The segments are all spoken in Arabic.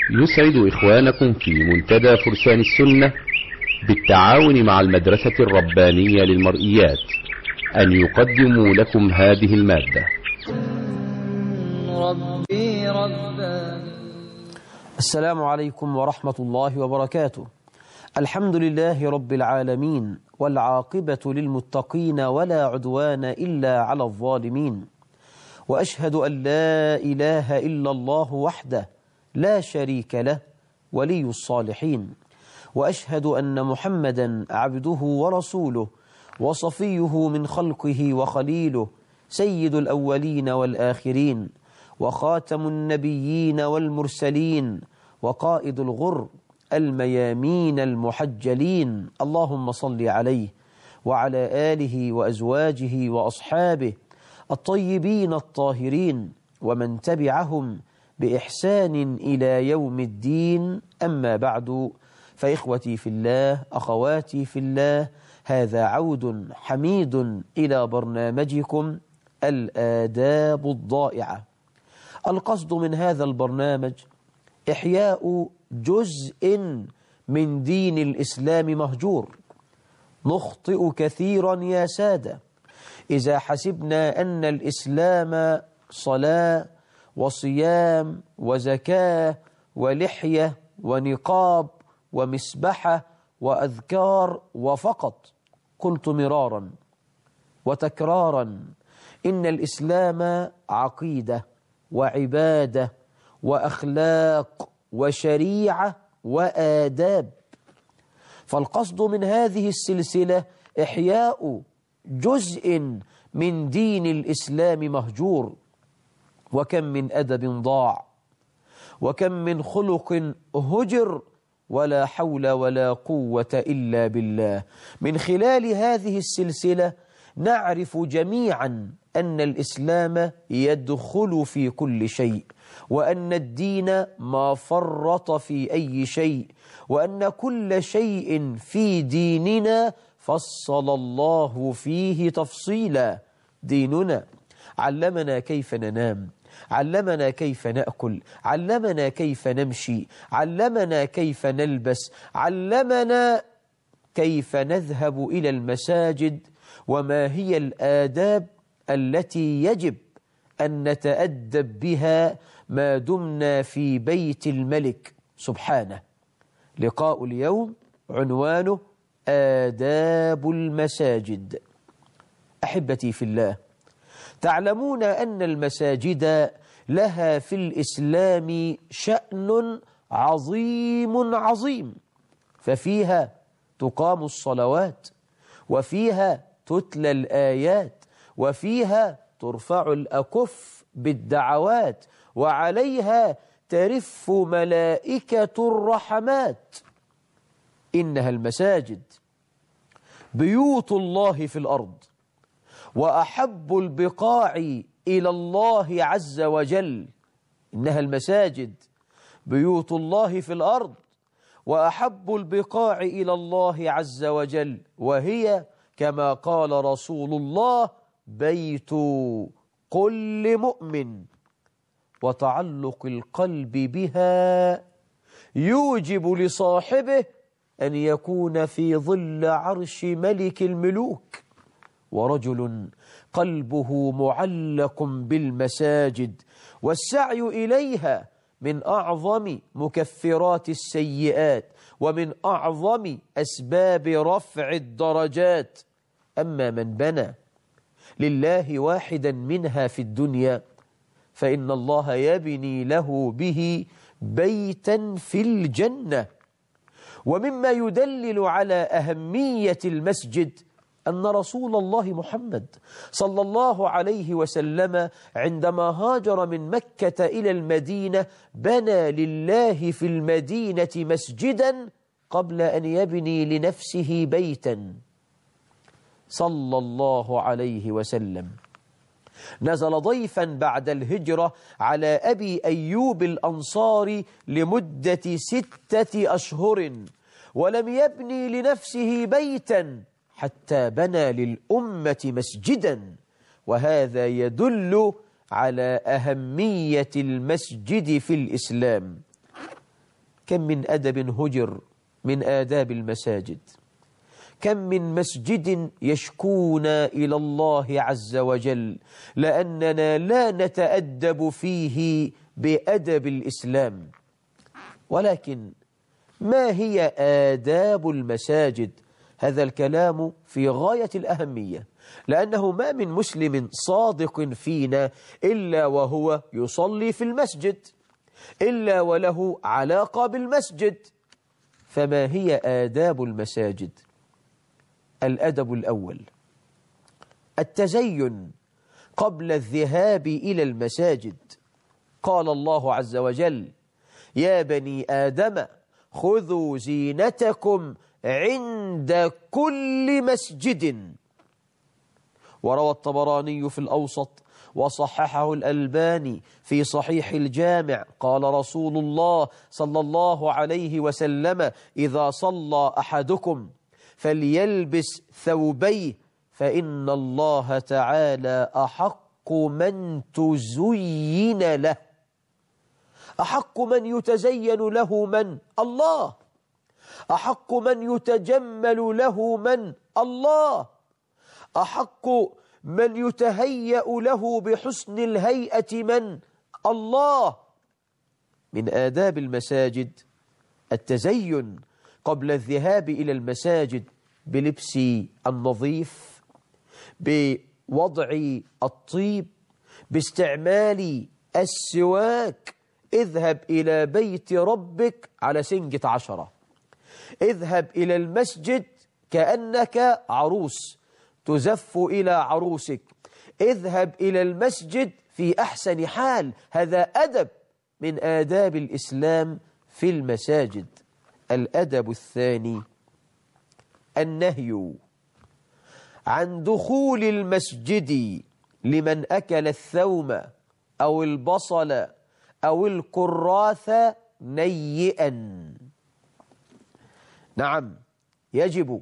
يسعد إخوانكم في منتدى فرسان السنة بالتعاون مع المدرسة الربانية للمرئيات أن يقدموا لكم هذه المادة. ربي رباني. السلام عليكم ورحمة الله وبركاته. الحمد لله رب العالمين، والعاقبة للمتقين ولا عدوان إلا على الظالمين، وأشهد أن لا إله إلا الله وحده لا شريك له ولي الصالحين، وأشهد أن محمدا عبده ورسوله وصفيه من خلقه وخليله، سيد الأولين والآخرين، وخاتم النبيين والمرسلين، وقائد الغر الميامين المحجلين. اللهم صل عليه وعلى آله وأزواجه وأصحابه الطيبين الطاهرين، ومن تبعهم بإحسان إلى يوم الدين. أما بعد، فإخوتي في الله، أخواتي في الله، هذا عود حميد إلى برنامجكم الآداب الضائعة. القصد من هذا البرنامج إحياء جزء من دين الإسلام مهجور. نخطئ كثيرا يا سادة إذا حسبنا أن الإسلام صلاة وصيام وزكاة ولحية ونقاب ومسبحة وأذكار وفقط. قلت مرارا وتكرارا إن الإسلام عقيدة وعبادة وأخلاق وشريعة وآداب. فالقصد من هذه السلسلة إحياء جزء من دين الإسلام مهجور. وكم من أدب ضاع، وكم من خلق هجر، ولا حول ولا قوة إلا بالله. من خلال هذه السلسلة نعرف جميعا أن الإسلام يدخل في كل شيء، وأن الدين ما فرط في أي شيء، وأن كل شيء في ديننا فصل الله فيه تفصيلا. ديننا علمنا كيف ننام، علمنا كيف نأكل، علمنا كيف نمشي، علمنا كيف نلبس، علمنا كيف نذهب إلى المساجد، وما هي الآداب التي يجب أن نتأدب بها ما دمنا في بيت الملك سبحانه. لقاء اليوم عنوانه آداب المساجد. أحبتي في الله، تعلمون أن المساجد لها في الإسلام شأن عظيم عظيم، ففيها تقام الصلوات، وفيها تتلى الآيات، وفيها ترفع الأكف بالدعوات، وعليها ترف ملائكة الرحمات. إنها المساجد بيوت الله في الأرض، وأحب البقاع إلى الله عز وجل. إنها المساجد بيوت الله في الأرض، وأحب البقاع إلى الله عز وجل، وهي كما قال رسول الله بيت كل مؤمن. وتعلق القلب بها يوجب لصاحبه أن يكون في ظل عرش ملك الملوك. ورجل قلبه معلق بالمساجد والسعي إليها من أعظم مكفرات السيئات، ومن أعظم أسباب رفع الدرجات. أما من بنى لله واحدا منها في الدنيا، فإن الله يبني له به بيتا في الجنة. ومما يدلل على أهمية المسجد أن رسول الله محمد صلى الله عليه وسلم عندما هاجر من مكة إلى المدينة بنى لله في المدينة مسجدا قبل أن يبني لنفسه بيتا صلى الله عليه وسلم. نزل ضيفا بعد الهجرة على أبي أيوب الأنصاري لمدة 6 أشهر، ولم يبني لنفسه بيتا حتى بنى للأمة مسجدا. وهذا يدل على أهمية المسجد في الإسلام. كم من أدب هجر من آداب المساجد، كم من مسجد يشكونا إلى الله عز وجل لأننا لا نتأدب فيه بأدب الإسلام. ولكن ما هي آداب المساجد؟ هذا الكلام في غاية الأهمية، لأنه ما من مسلم صادق فينا إلا وهو يصلي في المسجد، إلا وله علاقة بالمسجد. فما هي آداب المساجد؟ الأدب الأول التزين قبل الذهاب إلى المساجد. قال الله عز وجل: يا بني آدم خذوا زينتكم عند كل مسجد. وروى الطبراني في الأوسط وصححه الألباني في صحيح الجامع قال رسول الله صلى الله عليه وسلم: إذا صلى أحدكم فليلبس ثوبيه فإن الله تعالى أحق من تزين له. أحق من يتزين له من؟ الله. أحق من يتجمل له من؟ الله. أحق من يتهيأ له بحسن الهيئة من؟ الله. من آداب المساجد التزين قبل الذهاب إلى المساجد بلبس النظيف، بوضع الطيب، باستعمال السواك. اذهب إلى بيت ربك على سنجة 10. اذهب إلى المسجد كأنك عروس تزف إلى عروسك. اذهب إلى المسجد في أحسن حال. هذا أدب من آداب الإسلام في المساجد. الأدب الثاني النهي عن دخول المسجد لمن أكل الثوم أو البصل أو الكراث نيئا. نعم، يجب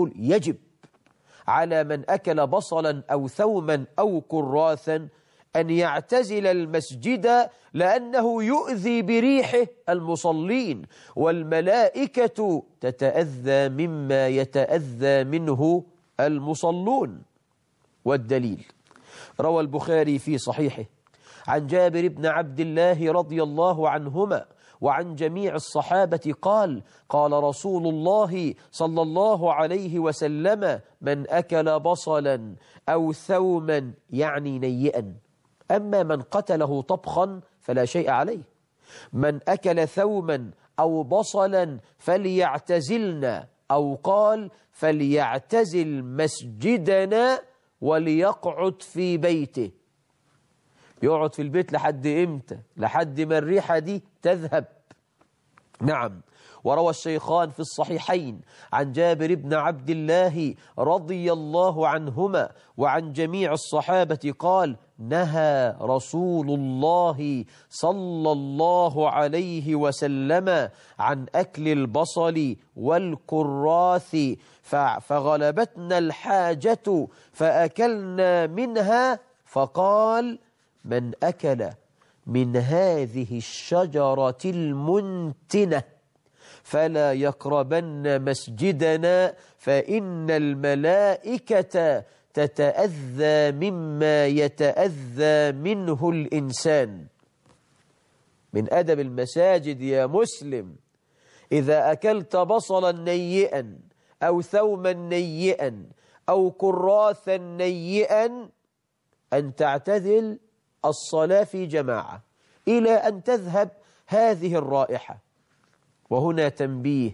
على من أكل بصلا أو ثوما أو كراثا أن يعتزل المسجد، لأنه يؤذي بريحه المصلين، والملائكة تتأذى مما يتأذى منه المصلون. والدليل روى البخاري في صحيحه عن جابر بن عبد الله رضي الله عنهما وعن جميع الصحابة قال: قال رسول الله صلى الله عليه وسلم: من أكل بصلا أو ثوما يعني نيئا، أما من قتله طبخا فلا شيء عليه. من أكل ثوما أو بصلا فليعتزلنا، أو قال فليعتزل مسجدنا وليقعد في بيته. يقعد في البيت لحد إمتى؟ لحد ما الريحة دي تذهب. نعم. وروى الشيخان في الصحيحين عن جابر بن عبد الله رضي الله عنهما وعن جميع الصحابة قال: نهى رسول الله صلى الله عليه وسلم عن أكل البصل والكراث فغلبتنا الحاجة فأكلنا منها، فقال: من أكل من هذه الشجرة المنتنة فلا يقربن مسجدنا فإن الملائكة تتأذى مما يتأذى منه الإنسان. من أدب المساجد يا مسلم، إذا أكلت بصلا نيئا أو ثوما نيئا أو كراثا نيئا أن تعتزل الصلاة في جماعة إلى أن تذهب هذه الرائحة. وهنا تنبيه: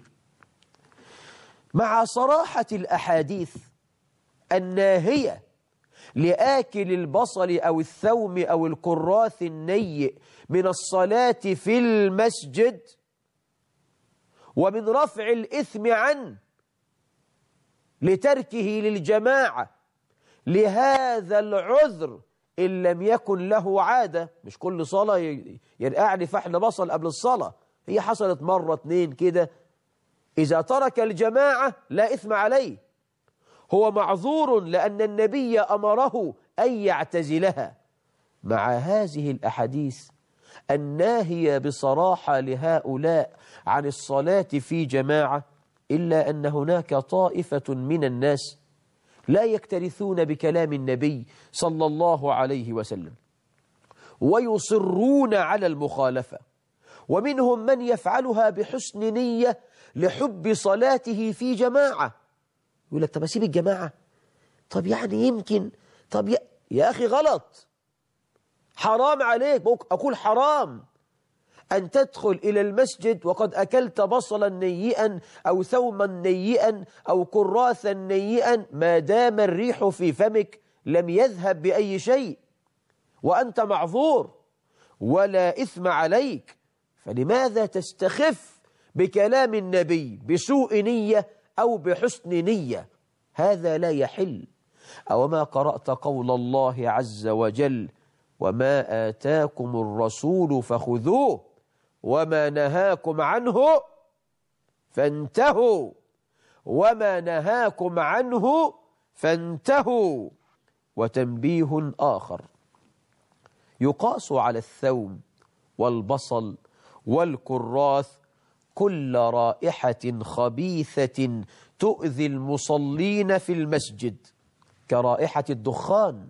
مع صراحة الأحاديث الناهية لآكل البصل أو الثوم أو الكراث النيء من الصلاة في المسجد ومن رفع الإثم عنه لتركه للجماعة لهذا العذر إن لم يكن له عادة. مش كل صلاة يرقع لي فحل بصل قبل الصلاة، هي حصلت مرة اتنين كده. إذا ترك الجماعة لا إثم عليه، هو معذور لأن النبي أمره أن يعتزلها. مع هذه الأحاديث الناهية بصراحة لهؤلاء عن الصلاة في جماعة، إلا أن هناك طائفة من الناس لا يكترثون بكلام النبي صلى الله عليه وسلم ويصرون على المخالفة، ومنهم من يفعلها بحسن نية لحب صلاته في جماعة. يقول لك طب أسيب الجماعة، طب يعني يمكن، طب يا أخي غلط، حرام عليك، أقول حرام أن تدخل إلى المسجد وقد أكلت بصلا نيئا أو ثوما نيئا أو كراثا نيئا، ما دام الريح في فمك لم يذهب بأي شيء وأنت معذور ولا إثم عليك، فلماذا تستخف بكلام النبي بسوء نية أو بحسن نية؟ هذا لا يحل. أو ما قرأت قول الله عز وجل: وما آتاكم الرسول فخذوه وما نهاكم عنه فانتهوا، وما نهاكم عنه فانتهوا. وتنبيه آخر: يقاس على الثوم والبصل والكراث كل رائحة خبيثة تؤذي المصلين في المسجد كرائحة الدخان.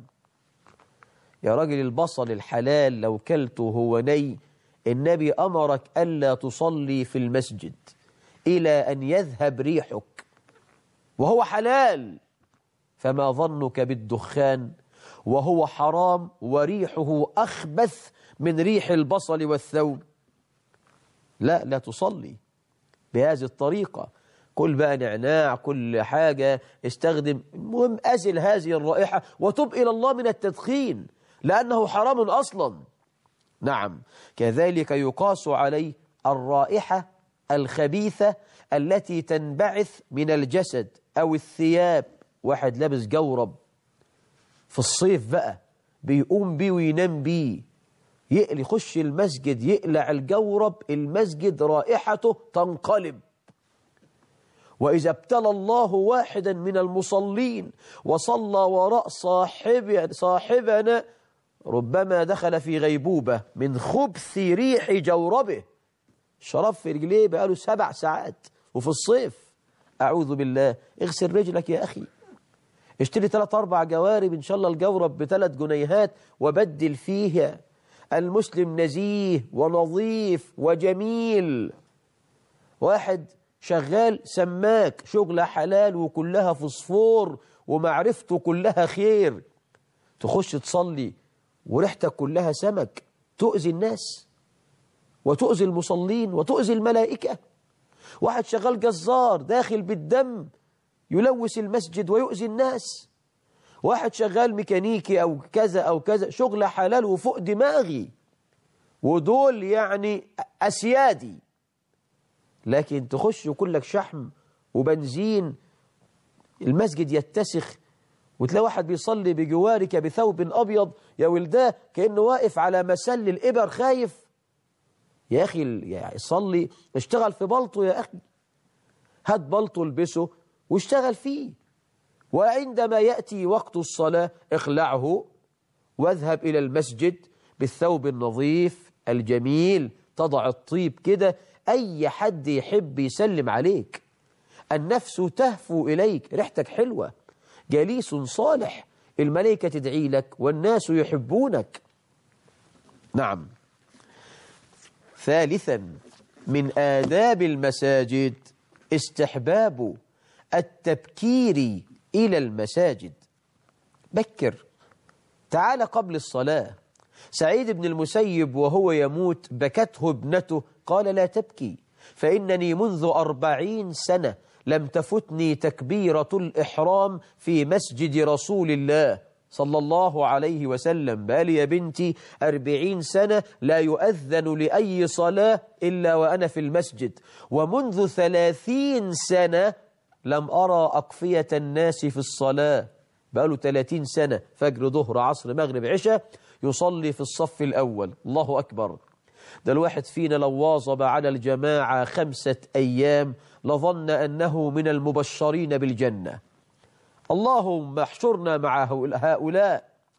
يا راجل، البصل الحلال لو كلته هو ني، النبي أمرك ألا تصلي في المسجد إلى أن يذهب ريحك وهو حلال، فما ظنك بالدخان وهو حرام وريحه أخبث من ريح البصل والثوم؟ لا تصلي بهذه الطريقة. كل بقى نعناع، كل حاجة استخدم، المهم أزل هذه الرائحة وتب إلى الله من التدخين لأنه حرام أصلا. نعم، كذلك يقاس عليه الرائحة الخبيثة التي تنبعث من الجسد أو الثياب. واحد لابس جورب في الصيف بقى بيقوم بيه وينام بيه، يخش المسجد يقلع الجورب، المسجد رائحته تنقلب. وإذا ابتلى الله واحدا من المصلين وصلى وراء صاحبنا ربما دخل في غيبوبة من خبث ريح جوربه، شرب في رجليه بقاله 7 ساعات وفي الصيف، أعوذ بالله. اغسل رجلك يا أخي، اشتري 3-4 جوارب إن شاء الله الجورب ب3 جنيهات وبدل فيها. المسلم نزيه ونظيف وجميل. واحد شغال سماك، شغلة حلال وكلها فوسفور ومعرفته كلها خير، تخش تصلي وريحتك كلها سمك، تؤذي الناس وتؤذي المصلين وتؤذي الملائكة. واحد شغال جزار داخل بالدم يلوث المسجد ويؤذي الناس. واحد شغال ميكانيكي أو كذا أو كذا، شغلة حلال وفوق دماغي، ودول يعني أسيادي، لكن تخش كلك شحم وبنزين، المسجد يتسخ، وتلاقي واحد بيصلي بجوارك بثوب أبيض يا ولداه كأنه واقف على مسل الإبر خايف. يا أخي يعني صلي، اشتغل في بلطه يا أخي، هات بلطه البسه واشتغل فيه، وعندما يأتي وقت الصلاة اخلعه واذهب إلى المسجد بالثوب النظيف الجميل، تضع الطيب كده، أي حد يحب يسلم عليك، النفس تهفو إليك، ريحتك حلوة، جليس صالح، الملائكة تدعي لك والناس يحبونك. نعم. ثالثا من آداب المساجد استحباب التبكير إلى المساجد. بكر، تعال قبل الصلاة. سعيد بن المسيب وهو يموت بكته ابنته، قال: لا تبكي، فإنني منذ 40 سنة لم تفتني تكبيرة الإحرام في مسجد رسول الله صلى الله عليه وسلم. بالي يا بنتي 40 سنة لا يؤذن لأي صلاة إلا وأنا في المسجد، ومنذ 30 سنة لم أرى أقفية الناس في الصلاة. بقاله 30 سنة فجر ظهر عصر مغرب عشاء يصلي في الصف الأول. الله أكبر. ده الواحد فينا لو واظب على الجماعة 5 أيام لظن أنه من المبشرين بالجنة. اللهم احشرنا مع هؤلاء.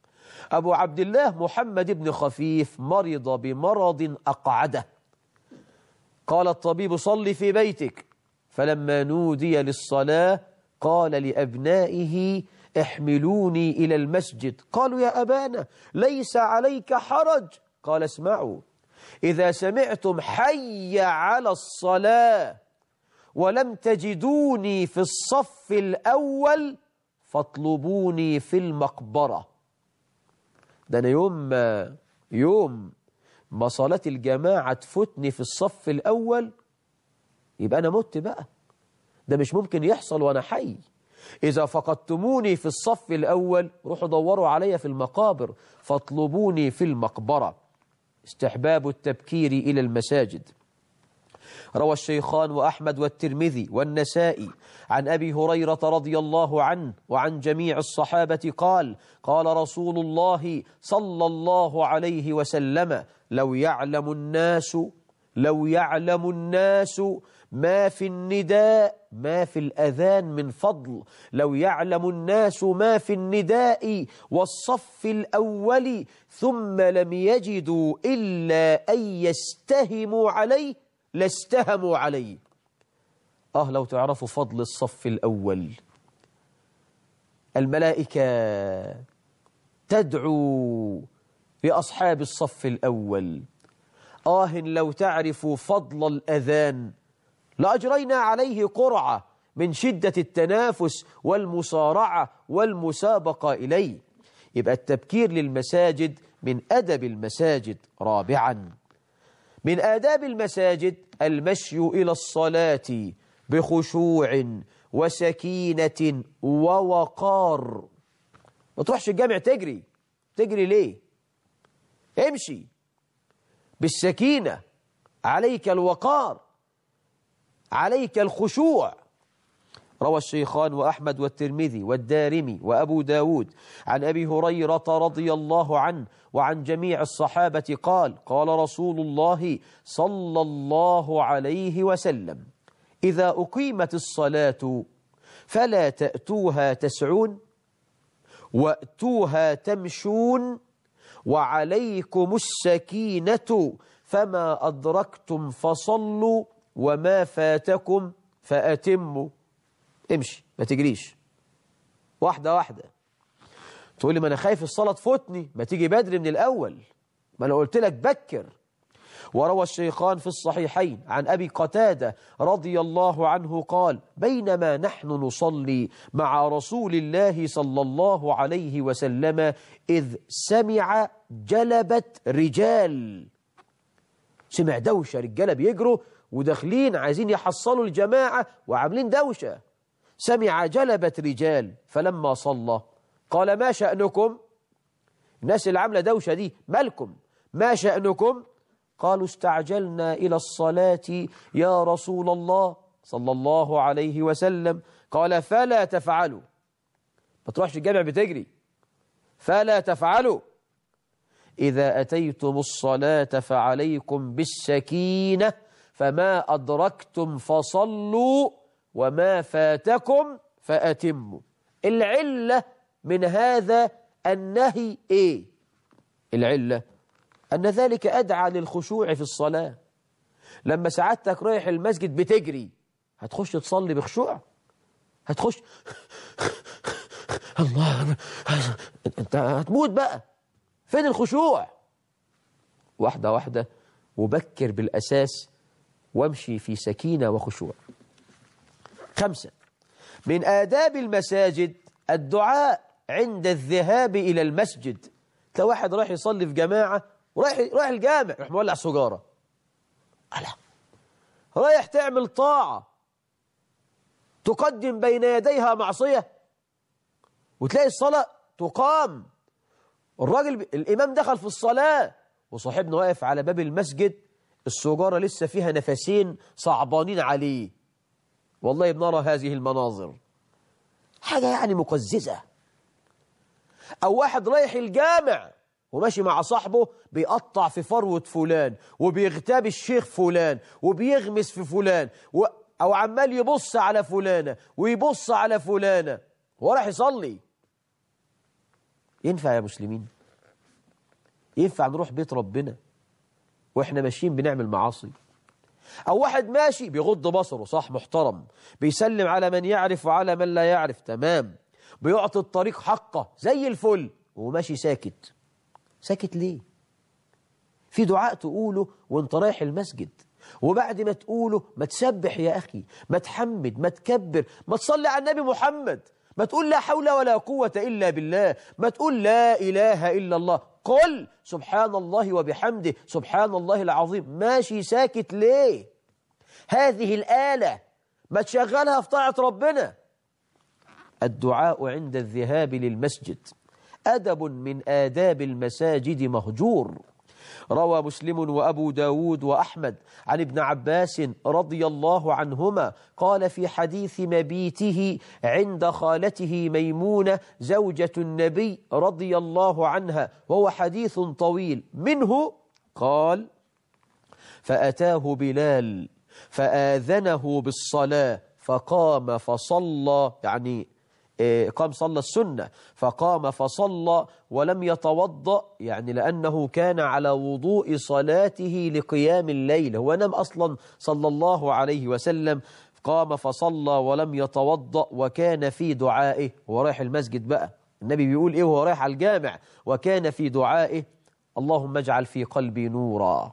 أبو عبد الله محمد بن خفيف مرض بمرض أقعده، قال الطبيب صل في بيتك، فلما نودي للصلاة قال لأبنائه احملوني إلى المسجد، قالوا يا أبانا ليس عليك حرج، قال اسمعوا، إذا سمعتم حي على الصلاة ولم تجدوني في الصف الأول فاطلبوني في المقبرة. ده أنا يوم ما صلاة الجماعة تفوتني في الصف الأول يبقى أنا مت بقى، ده مش ممكن يحصل وأنا حي. إذا فقدتموني في الصف الأول روحوا دوروا علي في المقابر، فاطلبوني في المقبرة. استحباب التبكير إلى المساجد. روى الشيخان وأحمد والترمذي والنسائي عن أبي هريرة رضي الله عنه وعن جميع الصحابة قال: قال رسول الله صلى الله عليه وسلم: لو يعلم الناس ما في النداء ما في الأذان من فضل، لو يعلم الناس ما في النداء والصف الأول ثم لم يجدوا إلا أن يستهموا عليه لاستهموا عليه. لو تعرفوا فضل الصف الأول، الملائكة تدعو لأصحاب الصف الأول. لو تعرفوا فضل الأذان لأجرينا عليه قرعة من شدة التنافس والمصارعة والمسابقة إليه. يبقى التبكير للمساجد من أدب المساجد. رابعا، من آداب المساجد المشي إلى الصلاة بخشوع وسكينة ووقار. ما تروحش الجامع تجري ليه؟ امشي بالسكينة، عليك الوقار، عليك الخشوع. روى الشيخان وأحمد والترمذي والدارمي وأبو داود عن أبي هريرة رضي الله عنه وعن جميع الصحابة قال: قال رسول الله صلى الله عليه وسلم: إذا أقيمت الصلاة فلا تأتوها تسعون وأتوها تمشون وعليكم السكينة، فما أدركتم فصلوا وما فاتكم فأتموا. امشي، ما تجريش، واحدة واحدة. تقول لي ما أنا خايف الصلاة تفوتني، ما تيجي بدري من الأول، ما أنا قلت لك بكر. وروى الشيخان في الصحيحين عن أبي قتادة رضي الله عنه قال: بينما نحن نصلي مع رسول الله صلى الله عليه وسلم إذ سمع جلبة رجال. سمع دوشة، رجالة بيجروا وداخلين عايزين يحصلوا الجماعة وعاملين دوشة. سمع جلبة رجال فلما صلى قال: ما شأنكم؟ الناس اللي عاملة دوشة دي مالكم؟ ما شأنكم؟ قالوا: استعجلنا إلى الصلاة يا رسول الله صلى الله عليه وسلم. قال: فلا تفعلوا. ما تروحش الجامع بتجري، فلا تفعلوا. إذا أتيتم الصلاة فعليكم بالسكينة، فما أدركتم فصلوا وما فاتكم فأتموا. العلة من هذا النهي إيه؟ العلة أن ذلك أدعى للخشوع في الصلاة. لما سعادتك رايح المسجد بتجري، هتخش تصلي بخشوع؟ هتخش الله، أنت هتموت بقى. فين الخشوع؟ واحدة واحدة، وبكر بالأساس وامشي في سكينة وخشوع. 5، من آداب المساجد الدعاء عند الذهاب إلى المسجد. لو واحد رايح يصلي في جماعة رايح الجامع راح مولع سجارة، رايح تعمل طاعة تقدم بين يديها معصية، وتلاقي الصلاة تقام، الإمام دخل في الصلاة وصاحبنا واقف على باب المسجد، السجارة لسه فيها نفسين صعبانين عليه. والله بنرى هذه المناظر، حاجة يعني مقززة. أو واحد رايح الجامع وماشي مع صاحبه بيقطع في فروة فلان وبيغتاب الشيخ فلان وبيغمس في فلان أو عمال يبص على فلانة ويبص على فلانة وراح يصلي. ينفع يا مسلمين؟ ينفع نروح بيت ربنا وإحنا ماشيين بنعمل معاصي؟ أو واحد ماشي بيغض بصره، صح، محترم، بيسلم على من يعرف وعلى من لا يعرف، تمام، بيعطي الطريق حقه زي الفل، وماشي ساكت. ساكت ليه؟ في دعاء تقوله وانت رايح المسجد، وبعد ما تقوله ما تسبح يا أخي، ما تحمد، ما تكبر، ما تصلي على النبي محمد، ما تقول لا حول ولا قوة إلا بالله، ما تقول لا إله إلا الله، قل سبحان الله وبحمده سبحان الله العظيم. ماشي ساكت ليه؟ هذه الآلة ما تشغلها في طاعة ربنا. الدعاء عند الذهاب للمسجد أدب من آداب المساجد مهجور. روى مسلم وأبو داود وأحمد عن ابن عباس رضي الله عنهما قال في حديث مبيته عند خالته ميمونة زوجة النبي رضي الله عنها، وهو حديث طويل، منه قال: فأتاه بلال فآذنه بالصلاة فقام فصلى، يعني قام صلى السنة، فقام فصلى ولم يتوضأ، يعني لأنه كان على وضوء صلاته لقيام الليل، هو نام أصلا صلى الله عليه وسلم، قام فصلى ولم يتوضأ، وكان في دعائه، هو رايح المسجد بقى، النبي بيقول إيه وهو رايح على الجامع، وكان في دعائه: اللهم اجعل في قلبي نورا،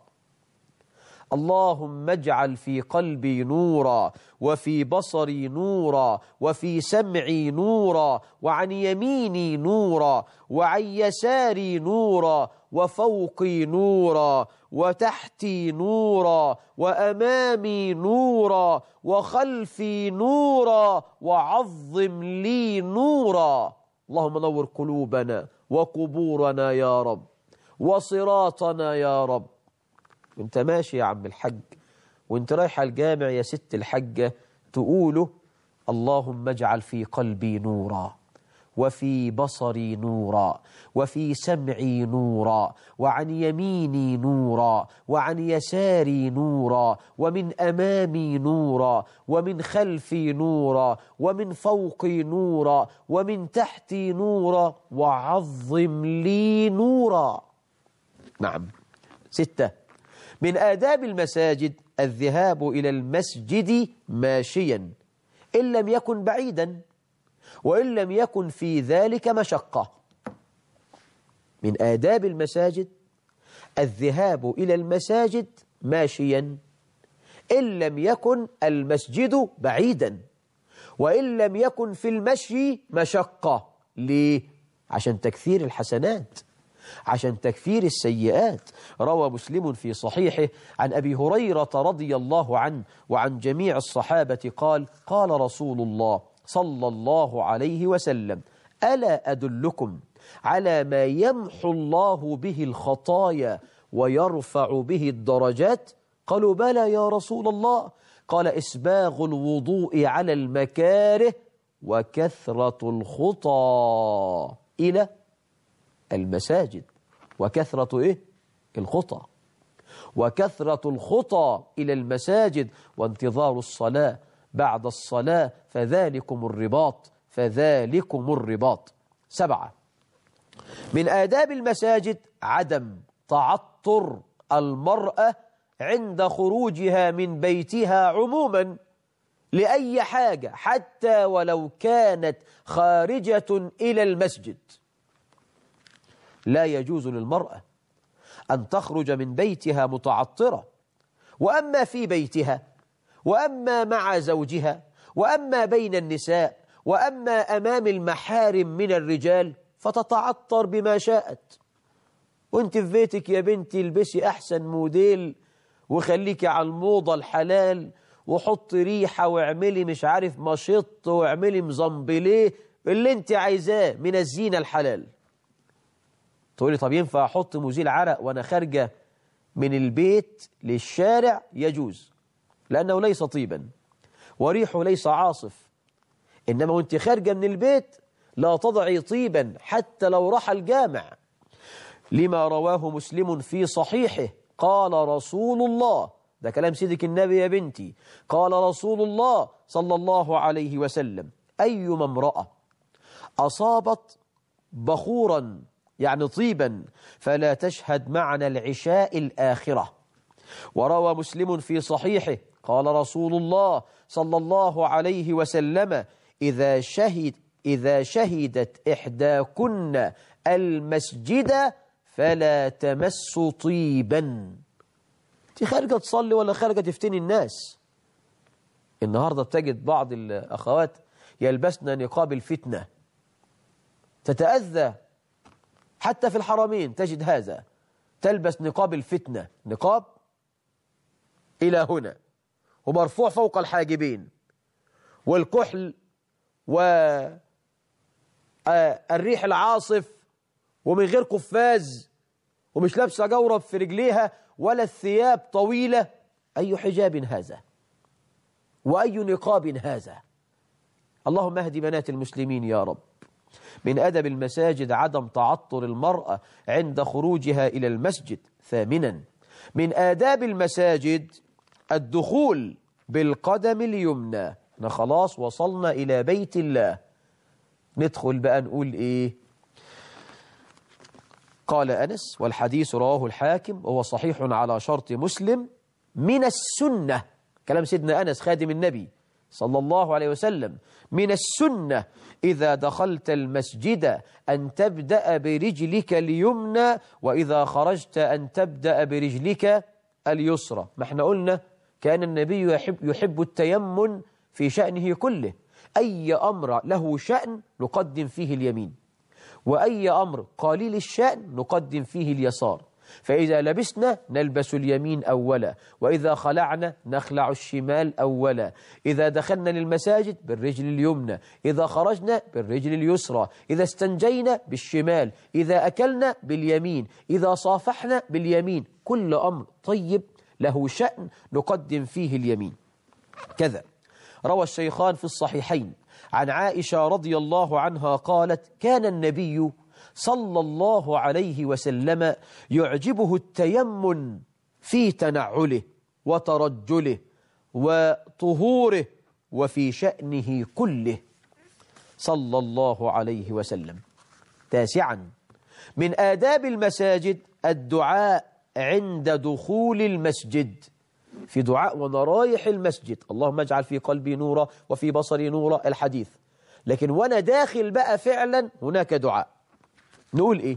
اللهم اجعل في قلبي نورا، وفي بصري نورا، وفي سمعي نورا، وعن يميني نورا، وعن يساري نورا، وفوقي نورا، وتحتي نورا، وأمامي نورا، وخلفي نورا، وعظم لي نورا. اللهم نور قلوبنا وقبورنا يا رب، وصراطنا يا رب. وانت ماشي يا عم الحج، وانت رايح الجامع يا ست الحجة، تقوله: اللهم اجعل في قلبي نورا، وفي بصري نورا، وفي سمعي نورا، وعن يميني نورا، وعن يساري نورا، ومن أمامي نورا، ومن خلفي نورا، ومن فوقي نورا، ومن تحتي نورا، وعظم لي نورا. نعم. 6. من آداب المساجد الذهاب إلى المسجد ماشيا إن لم يكن بعيدا، وإن لم يكن في ذلك مشقة. من آداب المساجد الذهاب إلى المساجد ماشيا إن لم يكن المسجد بعيدا، وإن لم يكن في المشي مشقة. ليه؟ عشان تكثير الحسنات، عشان تكفير السيئات. روى مسلم في صحيحه عن أبي هريرة رضي الله عنه وعن جميع الصحابة قال: قال رسول الله صلى الله عليه وسلم: ألا أدلكم على ما يمحو الله به الخطايا ويرفع به الدرجات؟ قالوا: بلى يا رسول الله. قال: إسباغ الوضوء على المكاره وكثرة الخطى إلى المساجد. وكثرة إيه؟ الخطى. وكثرة الخطى إلى المساجد وانتظار الصلاة بعد الصلاة، فذلكم الرباط، فذلكم الرباط. 7. من آداب المساجد عدم تعطر المرأة عند خروجها من بيتها عموما لأي حاجة، حتى ولو كانت خارجة إلى المسجد. لا يجوز للمرأة أن تخرج من بيتها متعطرة، وأما في بيتها، وأما مع زوجها، وأما بين النساء، وأما أمام المحارم من الرجال، فتتعطر بما شاءت. وانت في بيتك يا بنتي البسي أحسن موديل، وخليكي على الموضة الحلال، وحط ريحة، واعملي مش عارف مشط، واعملي مزمبليه، اللي انت عايزاه من الزينة الحلال. تقولي: طب ينفع أحط مزيل عرق وأنا خارجة من البيت للشارع؟ يجوز، لأنه ليس طيبا وريحه ليس عاصف. إنما وانت خارجة من البيت لا تضعي طيبا حتى لو راح الجامع، لما رواه مسلم في صحيحه قال رسول الله، ده كلام سيدك النبي يا بنتي، قال رسول الله صلى الله عليه وسلم: أيما امرأة أصابت بخورا، يعني طيبا، فلا تشهد معنا العشاء الآخرة. وروى مسلم في صحيحه قال رسول الله صلى الله عليه وسلم: إذا شهدت إحداكن المسجد فلا تمس طيبا. انت خارجة تصلي ولا خارجة تفتني الناس؟ النهاردة تجد بعض الأخوات يلبسن نقاب الفتنة، تتأذى حتى في الحرمين تجد هذا، تلبس نقاب الفتنة، نقاب إلى هنا ومرفوع فوق الحاجبين، والكحل والريح العاصف، ومن غير قفاز، ومش لابسة جورب في رجليها ولا الثياب طويلة. أي حجاب هذا وأي نقاب هذا؟ اللهم اهد بنات المسلمين يا رب. من أدب المساجد عدم تعطر المرأة عند خروجها إلى المسجد. ثامنا، من آداب المساجد الدخول بالقدم اليمنى. احنا خلاص وصلنا إلى بيت الله، ندخل بقى نقول إيه؟ قال أنس، والحديث رواه الحاكم وهو صحيح على شرط مسلم: من السنة، كلام سيدنا أنس خادم النبي صلى الله عليه وسلم، من السنة إذا دخلت المسجد أن تبدأ برجلك اليمنى، وإذا خرجت أن تبدأ برجلك اليسرى. ما احنا قلنا كان النبي يحب التيمن في شأنه كله، أي أمر له شأن نقدم فيه اليمين، وأي أمر قليل الشأن نقدم فيه اليسار. فإذا لبسنا نلبس اليمين أولا، وإذا خلعنا نخلع الشمال أولا، إذا دخلنا للمساجد بالرجل اليمنى، إذا خرجنا بالرجل اليسرى، إذا استنجينا بالشمال، إذا أكلنا باليمين، إذا صافحنا باليمين. كل أمر طيب له شأن نقدم فيه اليمين. كذا روى الشيخان في الصحيحين عن عائشة رضي الله عنها قالت: كان النبي صلى الله عليه وسلم يعجبه التيمن في تنعله وترجله وطهوره وفي شأنه كله صلى الله عليه وسلم. تاسعا، من آداب المساجد الدعاء عند دخول المسجد. في دعاء وانا رايح المسجد: اللهم اجعل في قلبي نورا وفي بصري نورا، الحديث. لكن وانا داخل بقى فعلا هناك دعاء. نقول ايه؟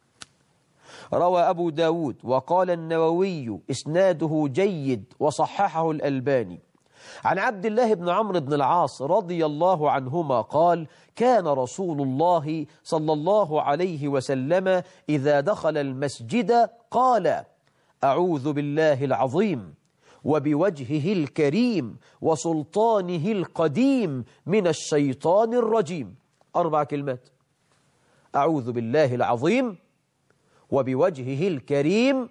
روى أبو داود وقال النووي إسناده جيد وصححه الألباني عن عبد الله بن عمرو بن العاص رضي الله عنهما قال: كان رسول الله صلى الله عليه وسلم إذا دخل المسجد قال: أعوذ بالله العظيم وبوجهه الكريم وسلطانه القديم من الشيطان الرجيم. 4 كلمات: أعوذ بالله العظيم وبوجهه الكريم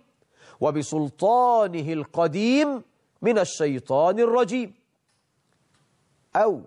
وبسلطانه القديم من الشيطان الرجيم. أو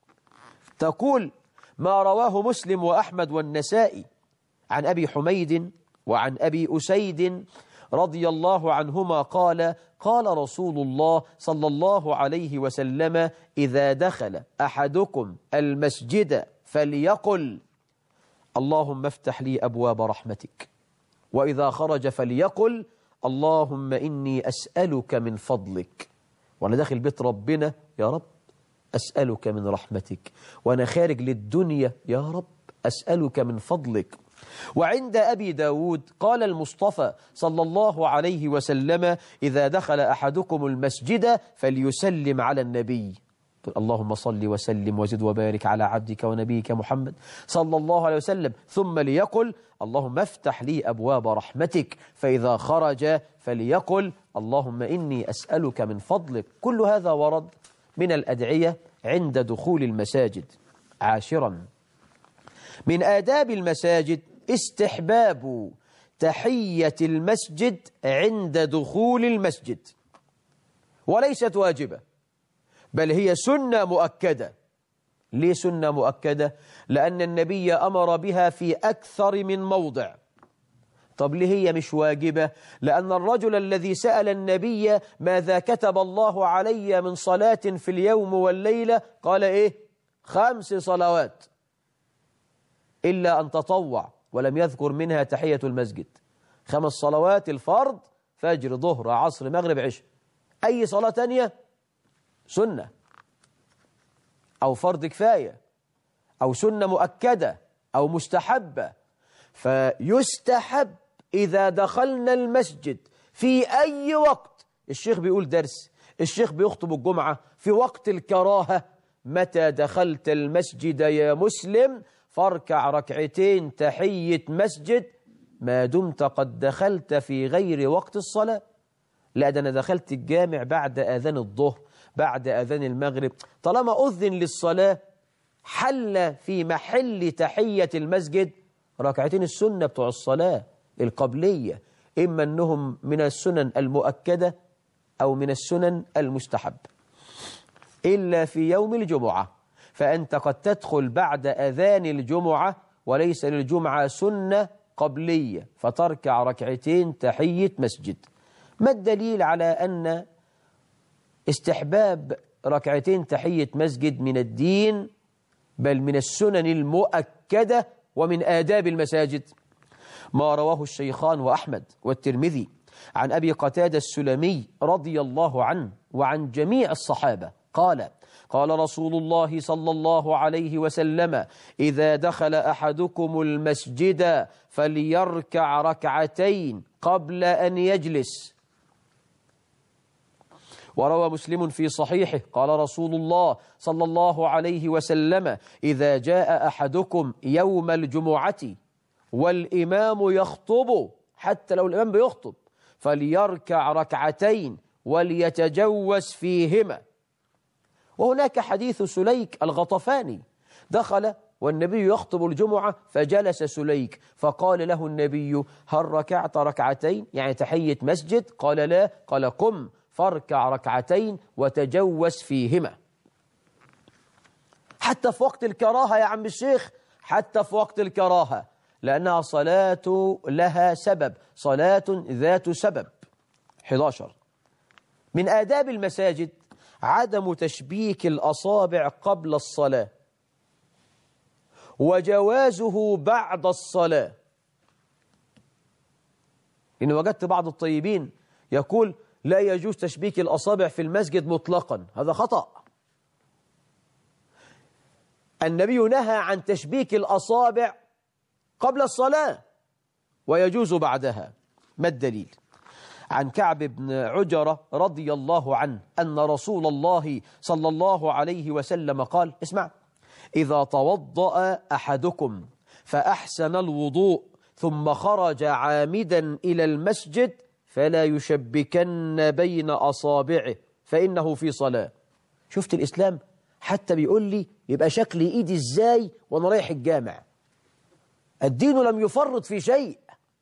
تقول ما رواه مسلم وأحمد والنسائي عن أبي حميد وعن أبي أسيد رضي الله عنهما قال: قال رسول الله صلى الله عليه وسلم: إذا دخل أحدكم المسجد فليقل: اللهم افتح لي أبواب رحمتك. وإذا خرج فليقل: اللهم إني أسألك من فضلك. وأنا داخل بيت ربنا يا رب أسألك من رحمتك، وأنا خارج للدنيا يا رب أسألك من فضلك. وعند أبي داود قال المصطفى صلى الله عليه وسلم: إذا دخل أحدكم المسجد فليسلم على النبي. اللهم صل وسلم وزد وبارك على عبدك ونبيك محمد صلى الله عليه وسلم، ثم ليقل: اللهم افتح لي أبواب رحمتك. فإذا خرج فليقل: اللهم إني أسألك من فضلك. كل هذا ورد من الأدعية عند دخول المساجد. عاشرا، من آداب المساجد استحباب تحية المسجد عند دخول المسجد، وليست واجبة بل هي سنة مؤكدة. ليه سنة مؤكدة؟ لأن النبي أمر بها في أكثر من موضع. طب ليه هي مش واجبة؟ لأن الرجل الذي سأل النبي ماذا كتب الله علي من صلاة في اليوم والليلة قال إيه؟ 5 صلوات إلا أن تطوع ولم يذكر منها تحية المسجد. 5 صلوات الفرض، فجر ظهر عصر مغرب عشاء. أي صلاة تانية سنة أو فرض كفاية أو سنة مؤكدة أو مستحبة. فيستحب إذا دخلنا المسجد في أي وقت، الشيخ بيقول درس، الشيخ بيخطب الجمعة، في وقت الكراهة، متى دخلت المسجد يا مسلم فاركع ركعتين تحية مسجد ما دمت قد دخلت في غير وقت الصلاة. لا، ده أنا دخلت الجامع بعد أذان الظهر، بعد أذان المغرب، طالما أذن للصلاة حل في محل تحية المسجد ركعتين السنة بتوع الصلاة القبلية، إما أنهم من السنن المؤكدة أو من السنن المستحب، إلا في يوم الجمعة، فأنت قد تدخل بعد أذان الجمعة وليس للجمعة سنة قبلية فتركع ركعتين تحية مسجد. ما الدليل على أن استحباب ركعتين تحية مسجد من الدين بل من السنن المؤكدة ومن آداب المساجد؟ ما رواه الشيخان وأحمد والترمذي عن أبي قتادة السلمي رضي الله عنه وعن جميع الصحابة قال: قال رسول الله صلى الله عليه وسلم: إذا دخل أحدكم المسجد فليركع ركعتين قبل أن يجلس. وروى مسلم في صحيحه قال رسول الله صلى الله عليه وسلم: إذا جاء أحدكم يوم الجمعة والإمام يخطب، حتى لو الإمام بيخطب، فليركع ركعتين وليتجوز فيهما. وهناك حديث سليك الغطفاني، دخل والنبي يخطب الجمعة فجلس سليك فقال له النبي: هل ركعت ركعتين يعني تحية مسجد؟ قال: لا. قال: قم فاركع ركعتين وتجوز فيهما. حتى في وقت الكراهة يا عم الشيخ، حتى في وقت الكراهة، لأنها صلاة لها سبب، صلاة ذات سبب. 11 من آداب المساجد عدم تشبيك الأصابع قبل الصلاة، وجوازه بعد الصلاة. إن وجدت بعض الطيبين يقول: لا يجوز تشبيك الأصابع في المسجد مطلقا، هذا خطأ. النبي نهى عن تشبيك الأصابع قبل الصلاة ويجوز بعدها. ما الدليل؟ عن كعب بن عجرة رضي الله عنه أن رسول الله صلى الله عليه وسلم قال: اسمع: إذا توضأ أحدكم فأحسن الوضوء ثم خرج عامدا إلى المسجد فلا يشبكن بين أصابعه فإنه في صلاة. شفت الإسلام حتى بيقول لي يبقى شكل إيدي إزاي وأنا رايح الجامع. الدين لم يفرط في شيء.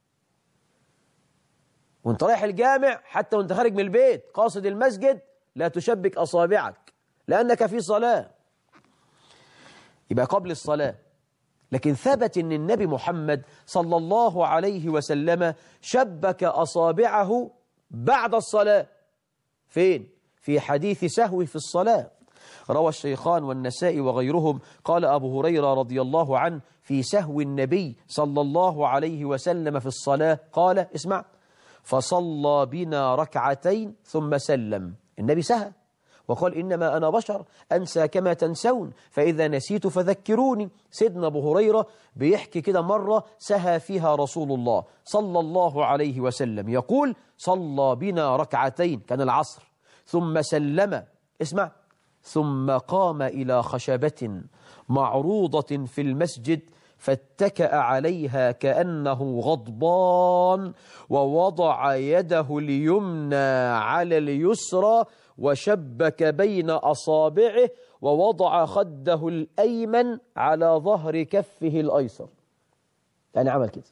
وانت رايح الجامع حتى وانت خارج من البيت قاصد المسجد لا تشبك أصابعك لأنك في صلاة، يبقى قبل الصلاة. لكن ثبت أن النبي محمد صلى الله عليه وسلم شبك أصابعه بعد الصلاة. فين؟ في حديث سهو في الصلاة، روى الشيخان والنسائي وغيرهم. قال أبو هريرة رضي الله عنه في سهو النبي صلى الله عليه وسلم في الصلاة قال: اسمع: فصلى بنا ركعتين ثم سلم. النبي سهى وقال: إنما أنا بشر أنسى كما تنسون فإذا نسيت فذكروني. سيدنا أبو هريرة بيحكي كده مرة سهى فيها رسول الله صلى الله عليه وسلم، يقول: صلى بنا ركعتين، كان العصر، ثم سلم. اسمع: ثم قام إلى خشبة معروضة في المسجد فاتكأ عليها كأنه غضبان ووضع يده اليمنى على اليسرى وشبك بين أصابعه ووضع خده الأيمن على ظهر كفه الأيسر. يعني عمل كده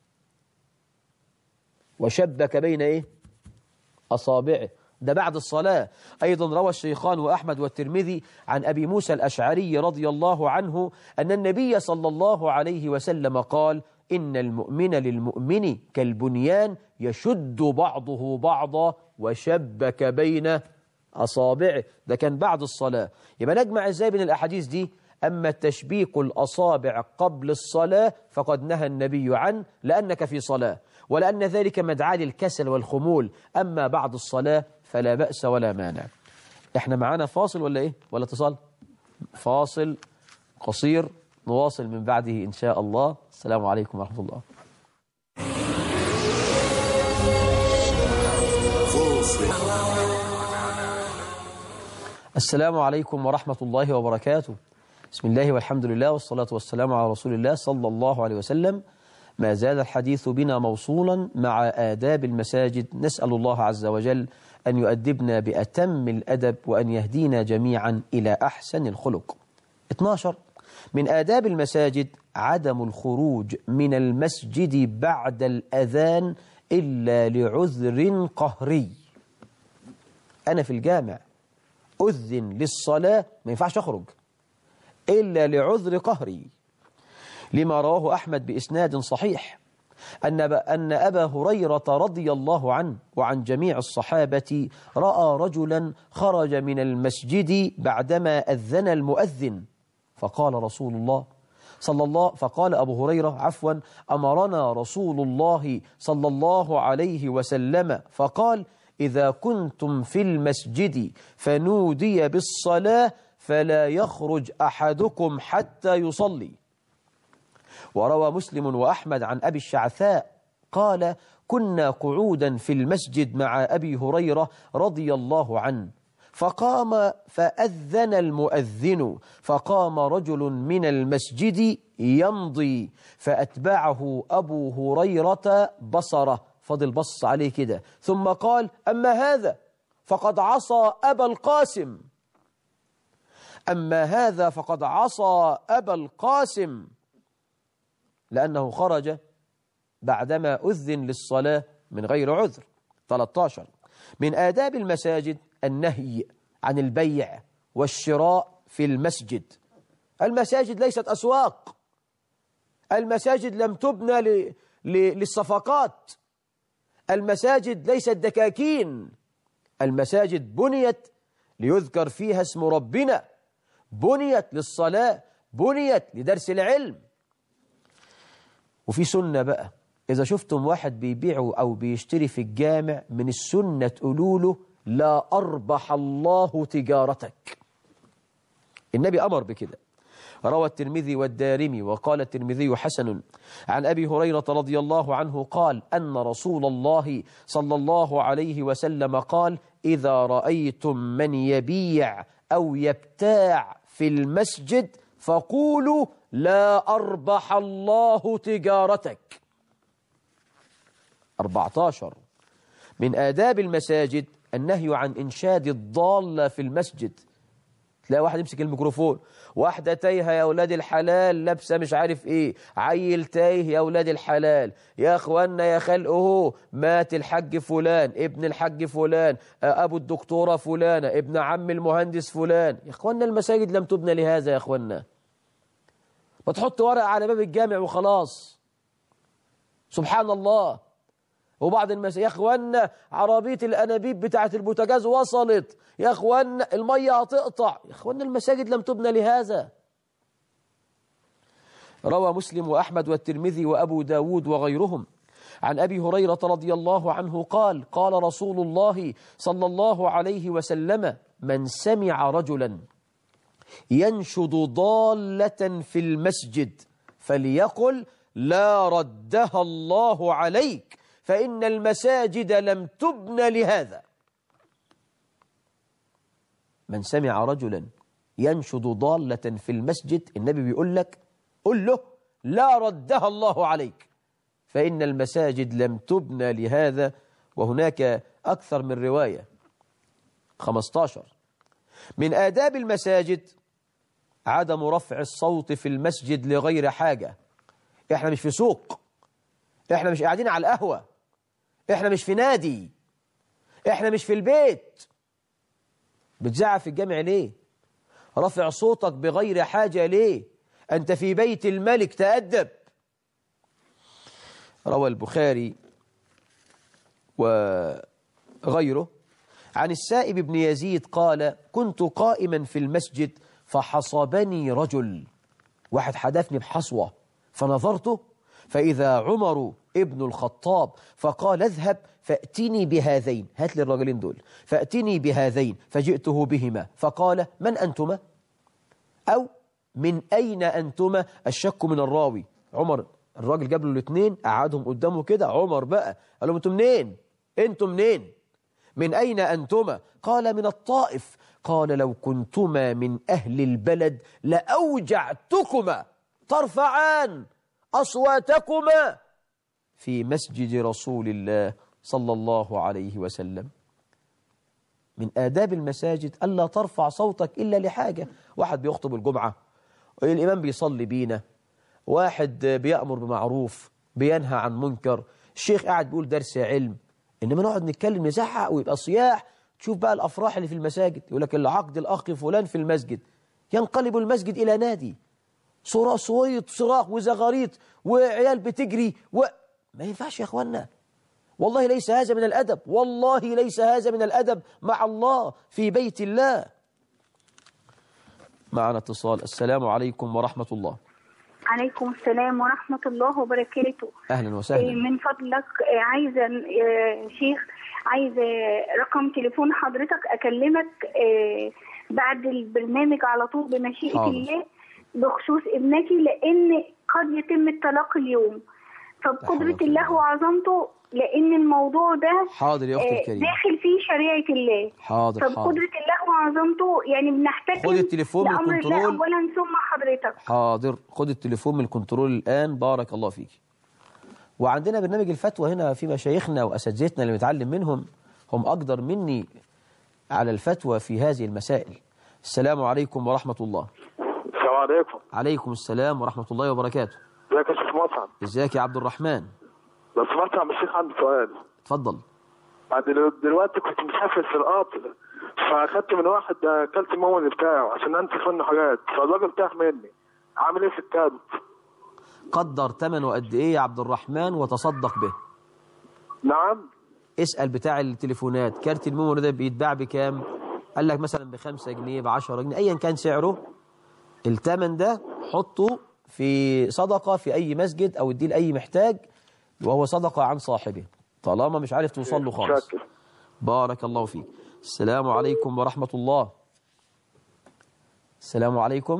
وشبك بين إيه؟ أصابعه. ده بعد الصلاة. أيضا روى الشيخان وأحمد والترمذي عن أبي موسى الأشعري رضي الله عنه أن النبي صلى الله عليه وسلم قال: إن المؤمن للمؤمن كالبنيان يشد بعضه بعضا وشبك بين أصابعه. ده كان بعد الصلاة. يبقى نجمع إزاي بين الأحاديث دي؟ أما تشبيك الأصابع قبل الصلاة فقد نهى النبي عنه لأنك في صلاة، ولأن ذلك مدعاة للكسل والخمول. أما بعد الصلاة فلا بأس ولا مانع. احنا معانا فاصل ولا ايه ولا اتصال؟ فاصل قصير نواصل من بعده إن شاء الله. السلام عليكم ورحمة الله. السلام عليكم ورحمة الله وبركاته. بسم الله والحمد لله والصلاة والسلام على رسول الله صلى الله عليه وسلم. ما زال الحديث بنا موصولا مع آداب المساجد. نسأل الله عز وجل أن يؤدبنا بأتم الأدب وأن يهدينا جميعا إلى أحسن الخلق. 12 من آداب المساجد عدم الخروج من المسجد بعد الأذان إلا لعذر قهري. أنا في الجامع أذن للصلاة ما ينفعش أخرج إلا لعذر قهري، لما رواه أحمد بإسناد صحيح أن أبا هريرة رضي الله عنه وعن جميع الصحابة رأى رجلا خرج من المسجد بعدما أذن المؤذن، فقال أبو هريرة أمرنا رسول الله صلى الله عليه وسلم فقال: إذا كنتم في المسجد فنودي بالصلاة فلا يخرج أحدكم حتى يصلي. وروى مسلم وأحمد عن أبي الشعثاء قال: كنا قعودا في المسجد مع أبي هريرة رضي الله عنه، فقام فأذن المؤذن، فقام رجل من المسجد يمضي فأتبعه أبو هريرة بصره، فضل بص عليه كده، ثم قال: أما هذا فقد عصى أبا القاسم، أما هذا فقد عصى أبا القاسم، لأنه خرج بعدما أذن للصلاة من غير عذر. 13 من آداب المساجد النهي عن البيع والشراء في المسجد. المساجد ليست أسواق، المساجد لم تبنى للصفقات، المساجد ليست دكاكين، المساجد بنيت ليذكر فيها اسم ربنا، بنيت للصلاة، بنيت لدرس العلم. وفي سنة بقى، إذا شفتم واحد بيبيع أو بيشتري في الجامع من السنة تقولوا له: لا أربح الله تجارتك. النبي أمر بكده. روى الترمذي والدارمي وقال الترمذي حسن عن أبي هريرة رضي الله عنه قال: أن رسول الله صلى الله عليه وسلم قال: إذا رأيتم من يبيع أو يبتاع في المسجد فقولوا: لا أربح الله تجارتك. 14 من آداب المساجد النهي عن إنشاد الضالة في المسجد. تلاقي واحد يمسك الميكروفون: واحدة تايهة يا أولاد الحلال لابسة مش عارف إيه، عيل تايه يا أولاد الحلال، يا أخوانا يا خلقه مات الحج فلان، ابن الحج فلان، أبو الدكتورة فلانة، ابن عم المهندس فلان. يا أخوانا المساجد لم تبنى لهذا يا أخوانا. ما تحط ورق على باب الجامع وخلاص. سبحان الله. وبعض المساجد: يا اخوانا عربية الأنابيب بتاعت البوتاجاز وصلت، يا اخوانا المية هتقطع. يا اخوانا المساجد لم تبنى لهذا. روى مسلم وأحمد والترمذي وأبو داود وغيرهم عن أبي هريرة رضي الله عنه قال: قال رسول الله صلى الله عليه وسلم: من سمع رجلا ينشد ضالة في المسجد فليقل: لا ردها الله عليك، فإن المساجد لم تبن لهذا. من سمع رجلا ينشد ضالة في المسجد، النبي بيقول لك قل له: لا ردها الله عليك، فإن المساجد لم تبن لهذا. وهناك أكثر من رواية. 15 من آداب المساجد عدم رفع الصوت في المسجد لغير حاجة. احنا مش في سوق، احنا مش قاعدين على القهوة، احنا مش في نادي، احنا مش في البيت. بتزعق في الجامع ليه؟ رفع صوتك بغير حاجة ليه؟ أنت في بيت الملك، تأدب. روى البخاري وغيره عن السائب بن يزيد قال: كنت قائما في المسجد فحصبني رجل، واحد حدفني بحصوة، فنظرته فإذا عمر ابن الخطاب، فقال اذهب فأتني بهذين، هات لي الرجلين دول، فأتني بهذين، فجئته بهما، فقال من أنتما؟ أو من أين أنتما؟ الشك من الراوي. عمر الراجل جاب له الاثنين، قعدهم قدامه كده، عمر بقى قال لهم انتم منين؟ انتم منين؟ من أين أنتما؟ قال من الطائف. قال لو كنتما من أهل البلد لأوجعتكما ترفعان أصواتكما في مسجد رسول الله صلى الله عليه وسلم. من آداب المساجد ألا ترفع صوتك إلا لحاجة. واحد بيخطب الجمعة، الإمام بيصلي بينا، واحد بيأمر بمعروف، بينهى عن منكر، الشيخ قاعد بيقول درس علم، إنما نقعد نتكلم نزعق ويبقى صياح. تشوف بقى الأفراح اللي في المساجد، يقول لك العقد الأخ فلان في المسجد، ينقلب المسجد إلى نادي، صويت صراخ وزغاريت وعيال بتجري ما ينفعش يا أخوانا. والله ليس هذا من الأدب، والله ليس هذا من الأدب مع الله في بيت الله. معنا اتصال. السلام عليكم ورحمة الله. عليكم السلام ورحمة الله وبركاته. أهلا وسهلا. من فضلك عايزة شيخ، عايزة رقم تليفون حضرتك أكلمك بعد البرنامج على طول بمشيئة الله بخصوص ابنتي، لأن قد يتم الطلاق اليوم، فبقدرة الله وعظمته، لأن الموضوع ده حاضر يا أختي الكريمة داخل فيه شريعة الله. حاضر فبقدرة الله وعظمته يعني بنحتاج خد التليفون من الكنترول أولا ثم حضرتك. حاضر، خد التليفون من الكنترول الآن. بارك الله فيك. وعندنا برنامج الفتوى هنا، في مشايخنا وأساتذتنا اللي بنتعلم منهم، هم أقدر مني على الفتوى في هذه المسائل. السلام عليكم ورحمة الله. السلام عليكم. عليكم السلام ورحمة الله وبركاته. ازيك يا شيخ مصعب؟ ازيك يا عبد الرحمن؟ لو سمحت يا عم الشيخ عندي سؤال. اتفضل. دلوقتي كنت مسافر في القطر، فاخدت من واحد كلت المول بتاعه عشان انسف منه حاجات، فالراجل تاه مني، عامل ايه في الكارت؟ قدر ثمنه قد ايه يا عبد الرحمن وتصدق به. نعم. اسأل بتاع التليفونات، كارت الميموري ده بيتباع بكام؟ قال لك مثلا ب5 جنيه، ب10 جنيه، ايا كان سعره، الثمن ده حطه في صدقة في اي مسجد او اديه لاي محتاج، وهو صدقة عن صاحبه، طالما مش عارف توصل له خالص. بارك الله فيك. السلام عليكم ورحمة الله. السلام عليكم.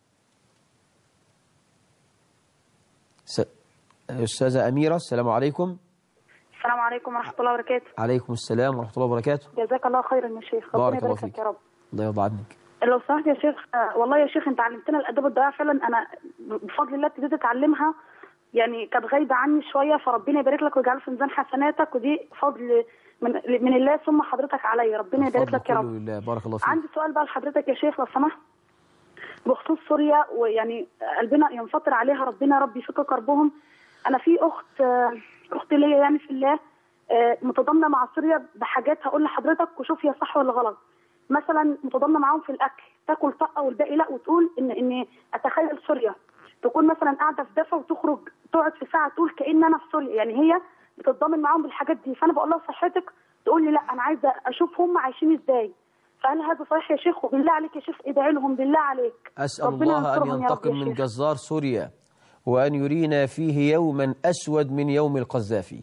أستاذة أميرة، السلام عليكم. السلام عليكم ورحمة الله وبركاته. عليكم السلام ورحمة الله وبركاته. جزاك الله خيرا يا شيخ، ربنا يبارك فيك يا رب. الله يرضى عنك. لو سمحت يا شيخ، والله يا شيخ انت علمتنا الاداب الضياع فعلا، انا بفضل الله ابتديت اتعلمها، يعني كانت غايبه عني شويه، فربنا يبارك لك ويجعل في ميزان حسناتك، ودي فضل من الله ثم حضرتك عليا، ربنا يبارك لك يا رب. لله. بارك الله فيك. عندي سؤال بقى لحضرتك يا شيخ لو سمحت، بخصوص سوريا، ويعني قلبنا ينفطر عليها، ربنا ربي يفك كربهم. انا في اخت ليا يعني في الله متضامنه مع سوريا بحاجات، هقول لحضرتك وشوف هي صح ولا غلط. مثلا متضامنه معاهم في الاكل، تاكل طقه والباقي لا، وتقول ان اتخيل سوريا، تكون مثلا قاعده في دفا وتخرج تقعد في ساعه تقول كأن انا في سوريا، يعني هي بتتضامن معاهم بالحاجات دي. فانا بقول لها صحتك، تقول لي لا انا عايزه اشوف هم عايشين ازاي. فهل هذا صحيح يا شيخ؟ وبالله عليك يا شيخ ادعي لهم بالله عليك. اسال الله ان ينتقم من جزار سوريا، وان يرينا فيه يوما اسود من يوم القذافي.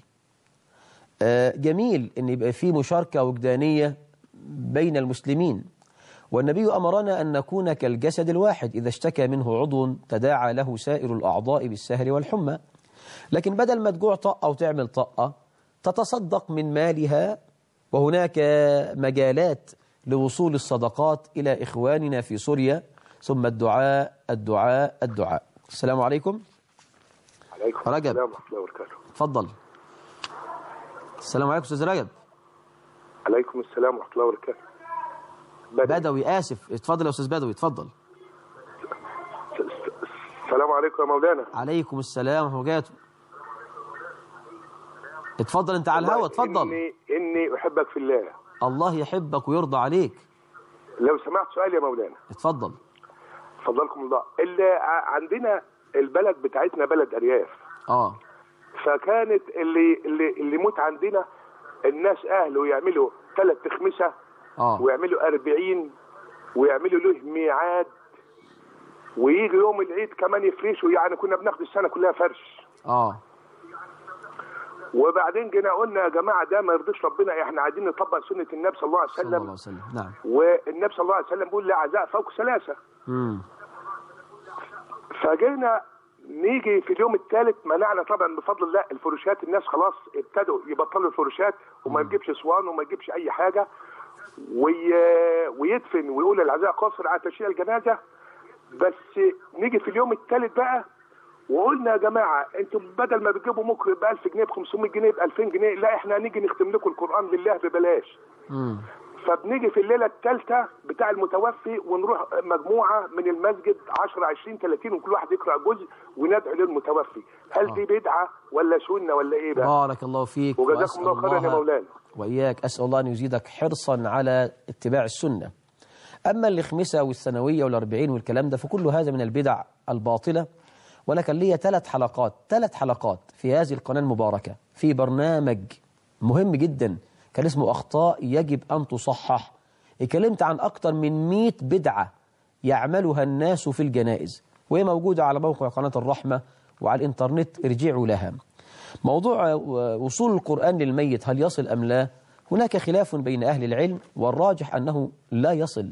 جميل ان يبقى فيه مشاركه وجدانيه بين المسلمين، والنبي أمرنا أن نكون كالجسد الواحد، إذا اشتكى منه عضو تداعى له سائر الأعضاء بالسهر والحمى. لكن بدل ما تجوع طقة وتعمل طقة، تتصدق من مالها، وهناك مجالات لوصول الصدقات إلى إخواننا في سوريا. ثم الدعاء الدعاء الدعاء. السلام عليكم. عليكم رجب. السلام ورحمة الله وبركاته. تفضل. السلام عليكم أستاذ رجب. عليكم السلام ورحمة الله وبركاته. بدوي. آسف، اتفضل يا أستاذ بدوي، اتفضل. السلام عليكم يا مولانا. عليكم السلام ورحمة الله وبركاته. اتفضل انت على الهوا، اتفضل. إني أحبك في الله. الله يحبك ويرضى عليك. لو سمعت سؤال يا مولانا. اتفضل. فضلكم الله. اللي عندنا البلد بتاعتنا بلد أرياف. فكانت اللي يموت عندنا الناس أهله يعملوا 3 تخمسة ويعملوا 40 ويعملوا له ميعاد ويجي يوم العيد كمان يفرشوا، يعني كنا بناخد السنه كلها فرش. وبعدين جينا قلنا يا جماعه ده ما يرضيش ربنا، احنا عايزين نطبق سنه النبي صلى الله عليه وسلم. صلى الله عليه وسلم. نعم. والنبي صلى الله عليه وسلم بيقول لا عزاء فوق ثلاثه. فجينا نيجي في اليوم الثالث منعنا طبعا بفضل الله الفروشات، الناس خلاص ابتدوا يبطلوا الفروشات وما يجيبش اسوان وما يجيبش اي حاجه، ويدفن ويقول العزاء قاصر على تشييع الجنازه. بس نيجي في اليوم الثالث بقى وقلنا يا جماعه انتوا بدل ما بتجيبوا مقرئ ب 1000 جنيه ب 500 جنيه ب 2000 جنيه، لا احنا هنيجي نختم لكم القران لله ببلاش. فبنيجي في الليله الثالثه بتاع المتوفي ونروح مجموعه من المسجد 10 20 30 وكل واحد يقرا جزء وندعو للمتوفي. هل دي بدعه ولا سنه ولا ايه بقى؟ بارك الله فيك وجزاكم الله خيرا يا مولانا. واياك، اسال الله ان يزيدك حرصا على اتباع السنه. اما الخمسه والثانويه والاربعين والكلام ده فكل هذا من البدع الباطله. ولكن لي 3 حلقات في هذه القناه المباركه في برنامج مهم جدا كان اسمه أخطاء يجب أن تصحح. اتكلمت عن أكثر من 100 بدعة يعملها الناس في الجنائز، وهي موجودة على موقع قناة الرحمة وعلى الإنترنت، ارجعوا لها. موضوع وصول القرآن للميت هل يصل أم لا؟ هناك خلاف بين أهل العلم، والراجح أنه لا يصل.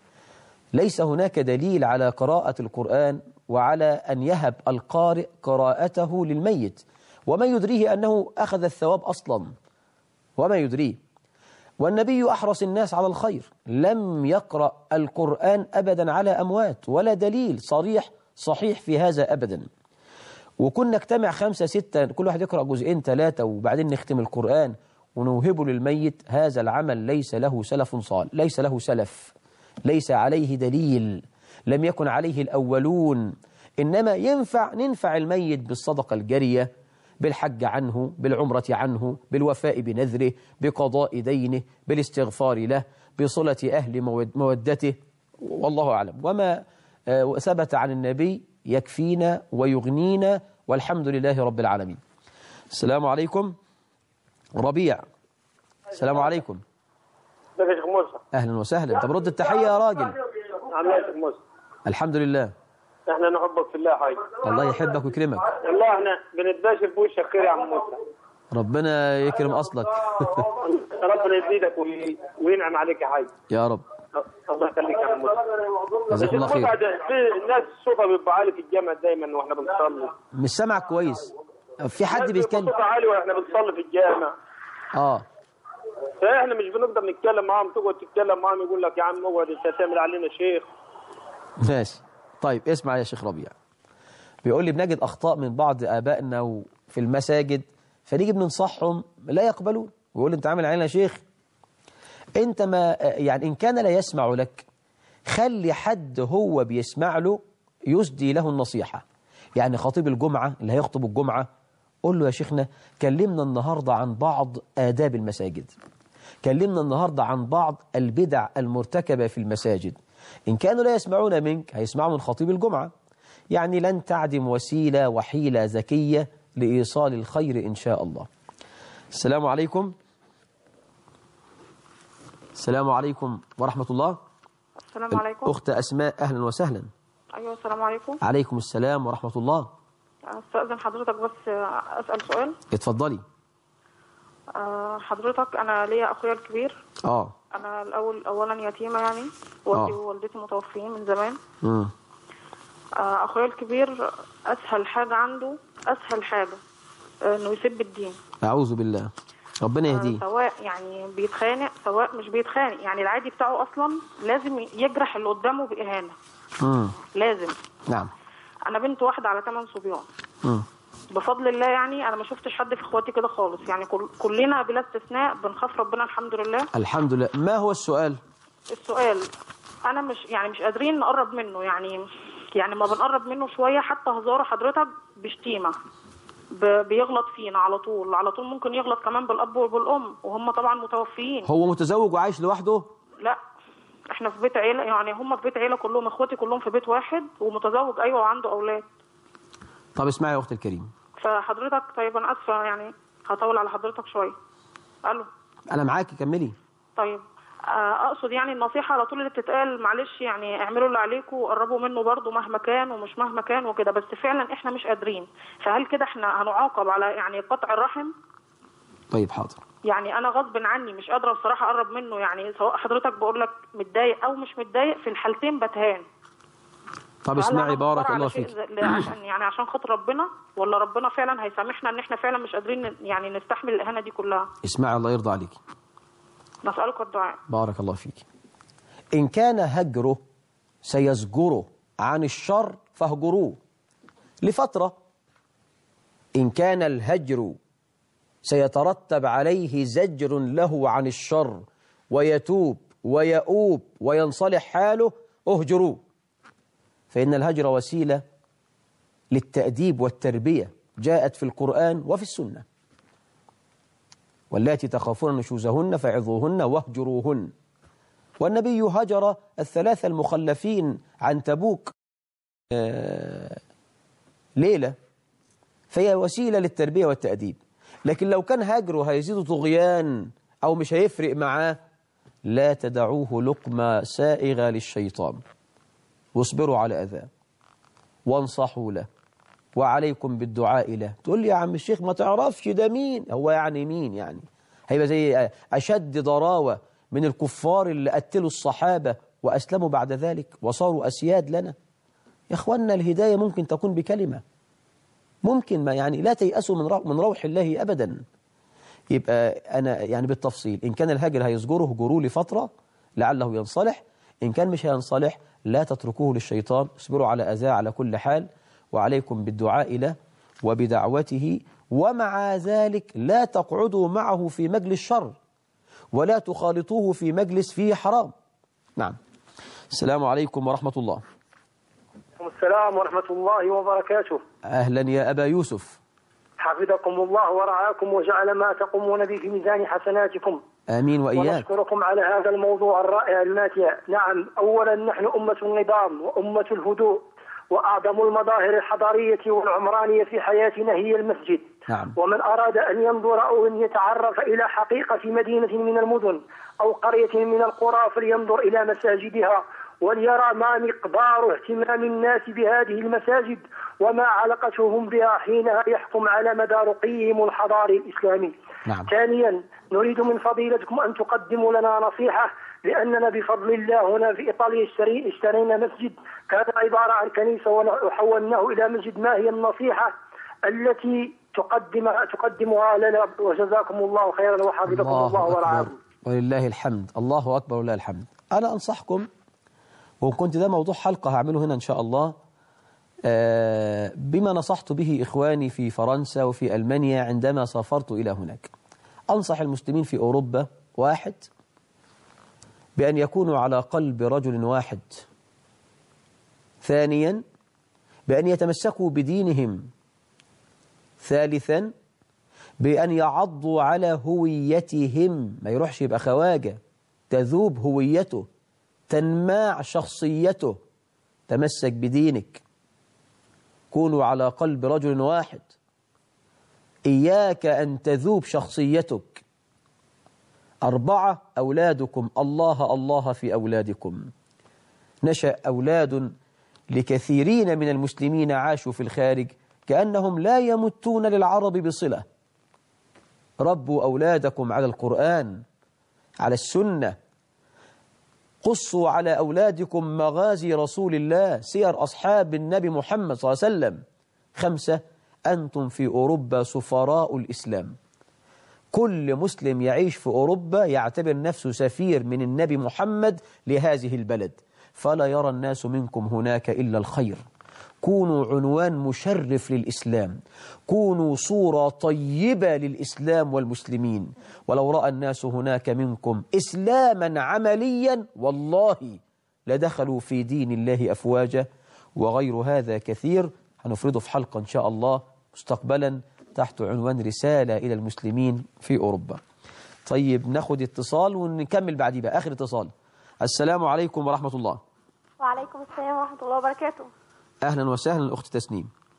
ليس هناك دليل على قراءة القرآن وعلى أن يهب القارئ قراءته للميت، وما يدريه أنه أخذ الثواب أصلا، وما يدريه. والنبي أحرص الناس على الخير، لم يقرأ القرآن أبدا على أموات، ولا دليل صحيح في هذا أبدا. وكنا نجتمع 5 6 كل واحد يقرأ جزئين 3 وبعدين نختم القرآن ونوهبه للميت. هذا العمل ليس له سلف صالح، ليس له سلف، ليس عليه دليل، لم يكن عليه الأولون. إنما ننفع الميت بالصدقة الجارية، بالحج عنه، بالعمرة عنه، بالوفاء بنذره، بقضاء دينه، بالاستغفار له، بصلة أهل مودته، والله أعلم. وما ثبت عن النبي يكفينا ويغنينا، والحمد لله رب العالمين. السلام عليكم. ربيع، السلام عليكم. ازيك يا شيخ موسى؟ أهلا وسهلا. طب رد التحية يا راجل. عامل ايه يا شيخ موسى؟ الحمد لله. احنا نحبك في الله يا حاج. الله يحبك ويكرمك. والله احنا بنتباشر بوشك خير يا عم موسى. ربنا يكرم أصلك. ربنا يزيدك وينعم عليك يا حاج. يا رب. الله يخليك يا عم موسى. جزاك الله خير. في ناس صوتها بيبقى عالي في الجامع دايما واحنا بنصلي. مش سامعك كويس. في حد بيتكلم؟ صوتها عالي واحنا بنصلي في الجامع. فاحنا مش بنقدر نتكلم معاهم، تقعد تتكلم معاهم يقول لك يا عم اقعد انت تعمل علينا شيخ. ماشي. طيب اسمع يا شيخ ربيع، بيقول لي بنجد أخطاء من بعض آبائنا في المساجد، فنيجي بننصحهم لا يقبلون، ويقول أنت عامل علينا شيخ. أنت ما يعني إن كان لا يسمع لك خلي حد هو بيسمع له يسدي له النصيحة. يعني خطيب الجمعة اللي هيخطب الجمعة قول له يا شيخنا كلمنا النهاردة عن بعض آداب المساجد، كلمنا النهاردة عن بعض البدع المرتكبة في المساجد. إن كانوا لا يسمعون منك هيسمعوا من خطيب الجمعة. يعني لن تعدم وسيلة وحيلة ذكية لإيصال الخير إن شاء الله. السلام عليكم. السلام عليكم ورحمة الله. السلام عليكم. أخت أسماء، أهلا وسهلا. أيوة السلام عليكم. عليكم السلام ورحمة الله. أستأذن حضرتك بس أسأل سؤال. اتفضلي. حضرتك أنا ليا أخويا الكبير. أنا أولا يتيمة، يعني والدي ووالدتي متوفيين من زمان. أخويا الكبير أسهل حاجة عنده، أسهل حاجة إنه يسب الدين. أعوذ بالله، ربنا يهديه. سواء يعني بيتخانق سواء مش بيتخانق، يعني العادي بتاعه أصلا لازم يجرح اللي قدامه بإهانة. لازم. نعم. أنا بنت واحدة على 8 صبيان. بفضل الله يعني أنا ما شفتش حد في إخواتي كده خالص، يعني كلنا بلا استثناء بنخاف ربنا الحمد لله. الحمد لله. ما هو السؤال؟ السؤال أنا مش قادرين نقرب منه، يعني ما بنقرب منه شوية، حتى هزاره حضرتك بشتيمة، بيغلط فينا على طول ممكن يغلط كمان بالأب وبالأم، وهم طبعا متوفيين. هو متزوج وعايش لوحده؟ لا احنا في بيت عيلة، يعني هم في بيت عيلة كلهم، اخواتي كلهم في بيت واحد، ومتزوج ايوه وعنده اولاد. طب اسمعي يا اختي الكريم. فحضرتك طيب انا اسفة يعني هطول على حضرتك شوية. الو. انا معاكي كملي. طيب اقصد يعني النصيحه على طول اللي بتتقال معلش يعني اعملوا اللي عليكم وقربوا منه برضه مهما كان ومش مهما كان وكده، بس فعلا احنا مش قادرين، فهل كده احنا هنعاقب على يعني قطع الرحم؟ طيب حاضر. يعني انا غصب عني مش قادره بصراحه اقرب منه، يعني سواء حضرتك بقول لك متضايق او مش متضايق في الحالتين بتهان. طب اسمعي بارك الله فيك. عشان خاطر ربنا، ولا ربنا فعلا هيسامحنا ان احنا فعلا مش قادرين يعني نستحمل الاهانه دي كلها؟ اسمعي الله يرضى عليك. نسألك الدعاء. بارك الله فيك. إن كان هجره سيزجره عن الشر فاهجروه لفترة. إن كان الهجر سيترتب عليه زجر له عن الشر ويتوب ويؤوب وينصلح حاله اهجروه، فإن الهجر وسيلة للتأديب والتربية جاءت في القرآن وفي السنة. واللاتي تخافون نشوزهن فعظوهن واهجروهن. والنبي هجر الثلاثة المخلفين عن تبوك ليلة، فهي وسيلة للتربية والتأديب. لكن لو كان هجره هيزيد طغيان أو مش هيفرق معاه، لا تدعوه لقمة سائغة للشيطان، واصبروا على أذاه وانصحوا له وعليكم بالدعاء له. تقول لي يا عم الشيخ ما تعرفش ده مين، هو يعني مين؟ يعني هيبقى زي أشد ضراوة من الكفار اللي قتلوا الصحابة وأسلموا بعد ذلك وصاروا أسياد لنا. يا أخوانا الهداية ممكن تكون بكلمة، ممكن ما يعني لا تيأسوا من روح الله أبدا. يبقى أنا يعني بالتفصيل، إن كان الهجر هيزجره هجروه لفترة لعله ينصلح، إن كان مش هينصلح لا تتركوه للشيطان، اصبروا على أذاه على كل حال، وعليكم بالدعاء له وبدعوته. ومع ذلك لا تقعدوا معه في مجلس شر ولا تخالطوه في مجلس فيه حرام. نعم. السلام عليكم ورحمة الله. السلام ورحمة الله وبركاته. أهلا يا أبا يوسف. حفظكم الله ورعاكم وجعل ما تقومون به في ميزان حسناتكم. آمين وإياك. ونشكركم على هذا الموضوع الرائع الماتع. نعم، أولا نحن أمة النظام وأمة الهدوء، وأعظم المظاهر الحضارية والعمرانية في حياتنا هي المسجد. نعم. ومن أراد أن ينظر أو أن يتعرف إلى حقيقة مدينة من المدن أو قرية من القرى فلينظر إلى مساجدها وليرى ما مقدار اهتمام الناس بهذه المساجد وما علاقتهم بها حينها يحكم على مدى رقيهم الحضاري الإسلامي. نعم. ثانيا نريد من فضيلتكم أن تقدموا لنا نصيحة، لأننا بفضل الله هنا في إيطاليا اشترينا مسجد كان عبارة عن كنيسة وحولناه إلى مسجد. ما هي النصيحة التي تقدمها لنا؟ وجزاكم الله خيرا وحفظكم الله ورعاكم. ولله الحمد. الله أكبر ولله الحمد. أنا أنصحكم، وكنت ده موضوع حلقة هعمله هنا إن شاء الله، بما نصحت به إخواني في فرنسا وفي ألمانيا عندما سافرت إلى هناك. أنصح المسلمين في أوروبا: واحد، بأن يكونوا على قلب رجل واحد. ثانيا، بأن يتمسكوا بدينهم. ثالثا، بأن يعضوا على هويتهم، ما يروحش يبقى خواجة، تذوب هويته، تنماع شخصيته. تمسك بدينك، كونوا على قلب رجل واحد، إياك أن تذوب شخصيتك. أربعة، أولادكم الله الله في أولادكم. نشأ أولاد لكثيرين من المسلمين عاشوا في الخارج كأنهم لا يمتون للعرب بصلة. ربوا أولادكم على القرآن، على السنة. قصوا على أولادكم مغازي رسول الله، سير أصحاب النبي محمد صلى الله عليه وسلم. خمسة، أنتم في أوروبا سفراء الإسلام. كل مسلم يعيش في أوروبا يعتبر نفسه سفير من النبي محمد لهذه البلد، فلا يرى الناس منكم هناك إلا الخير. كونوا عنوان مشرف للإسلام، كونوا صورة طيبة للإسلام والمسلمين. ولو رأى الناس هناك منكم إسلاما عمليا والله لدخلوا في دين الله أفواجا. وغير هذا كثير هنفرده في حلقة إن شاء الله مستقبلا تحت عنوان رسالة إلى المسلمين في أوروبا. طيب ناخد اتصال ونكمل بعديه بقى. آخر اتصال. السلام عليكم ورحمة الله. وعليكم السلام ورحمة الله وبركاته. أهلا وسهلا الأخت تسنيم.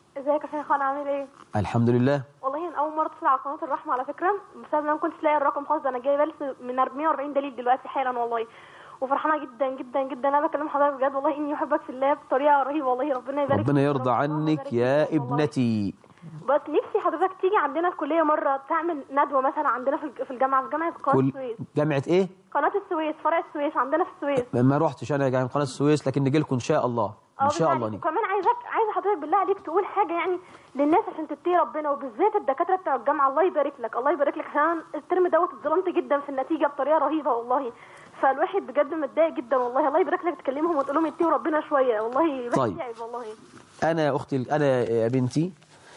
ازيك يا شيخ، انا عامل ايه؟ الحمد لله. والله انا اول مره اتصل على قناه الرحمه على فكره، بسبب ان انا ما كنتش لاقي الرقم خالص. انا جايبه لسه من 140 دليل دلوقتي حالا والله، وفرحانه جدا جدا جدا. انا بكلم حضرتك بجد والله اني احبك في الله بطريقه رهيبه والله. ربنا يبارك ربنا يرضى عنك يا ابنتي. بس نفسي حضرتك تيجي عندنا الكليه مره تعمل ندوه مثلا عندنا في الجامعه، في جامعه قناه السويس. جامعه ايه؟ قناه السويس، فرع السويس عندنا في السويس. ما روحتش انا جامعه قناه السويس، لكن نجي لكم ان شاء الله. ان شاء الله. وكمان عايزه حضرتك بالله عليك تقول حاجه يعني للناس عشان تتقي ربنا، وبالذات الدكاتره بتوع الجامعه. الله يبارك لك، الله يبارك لك، عشان الترم دوت اتظلمت جدا في النتيجه بطريقه رهيبه والله. فالواحد بجد متضايق جدا والله. الله يبارك لك تكلمهم وتقول لهم يتقوا ربنا شويه والله. طيب والله انا يا اختي، انا يا بنتي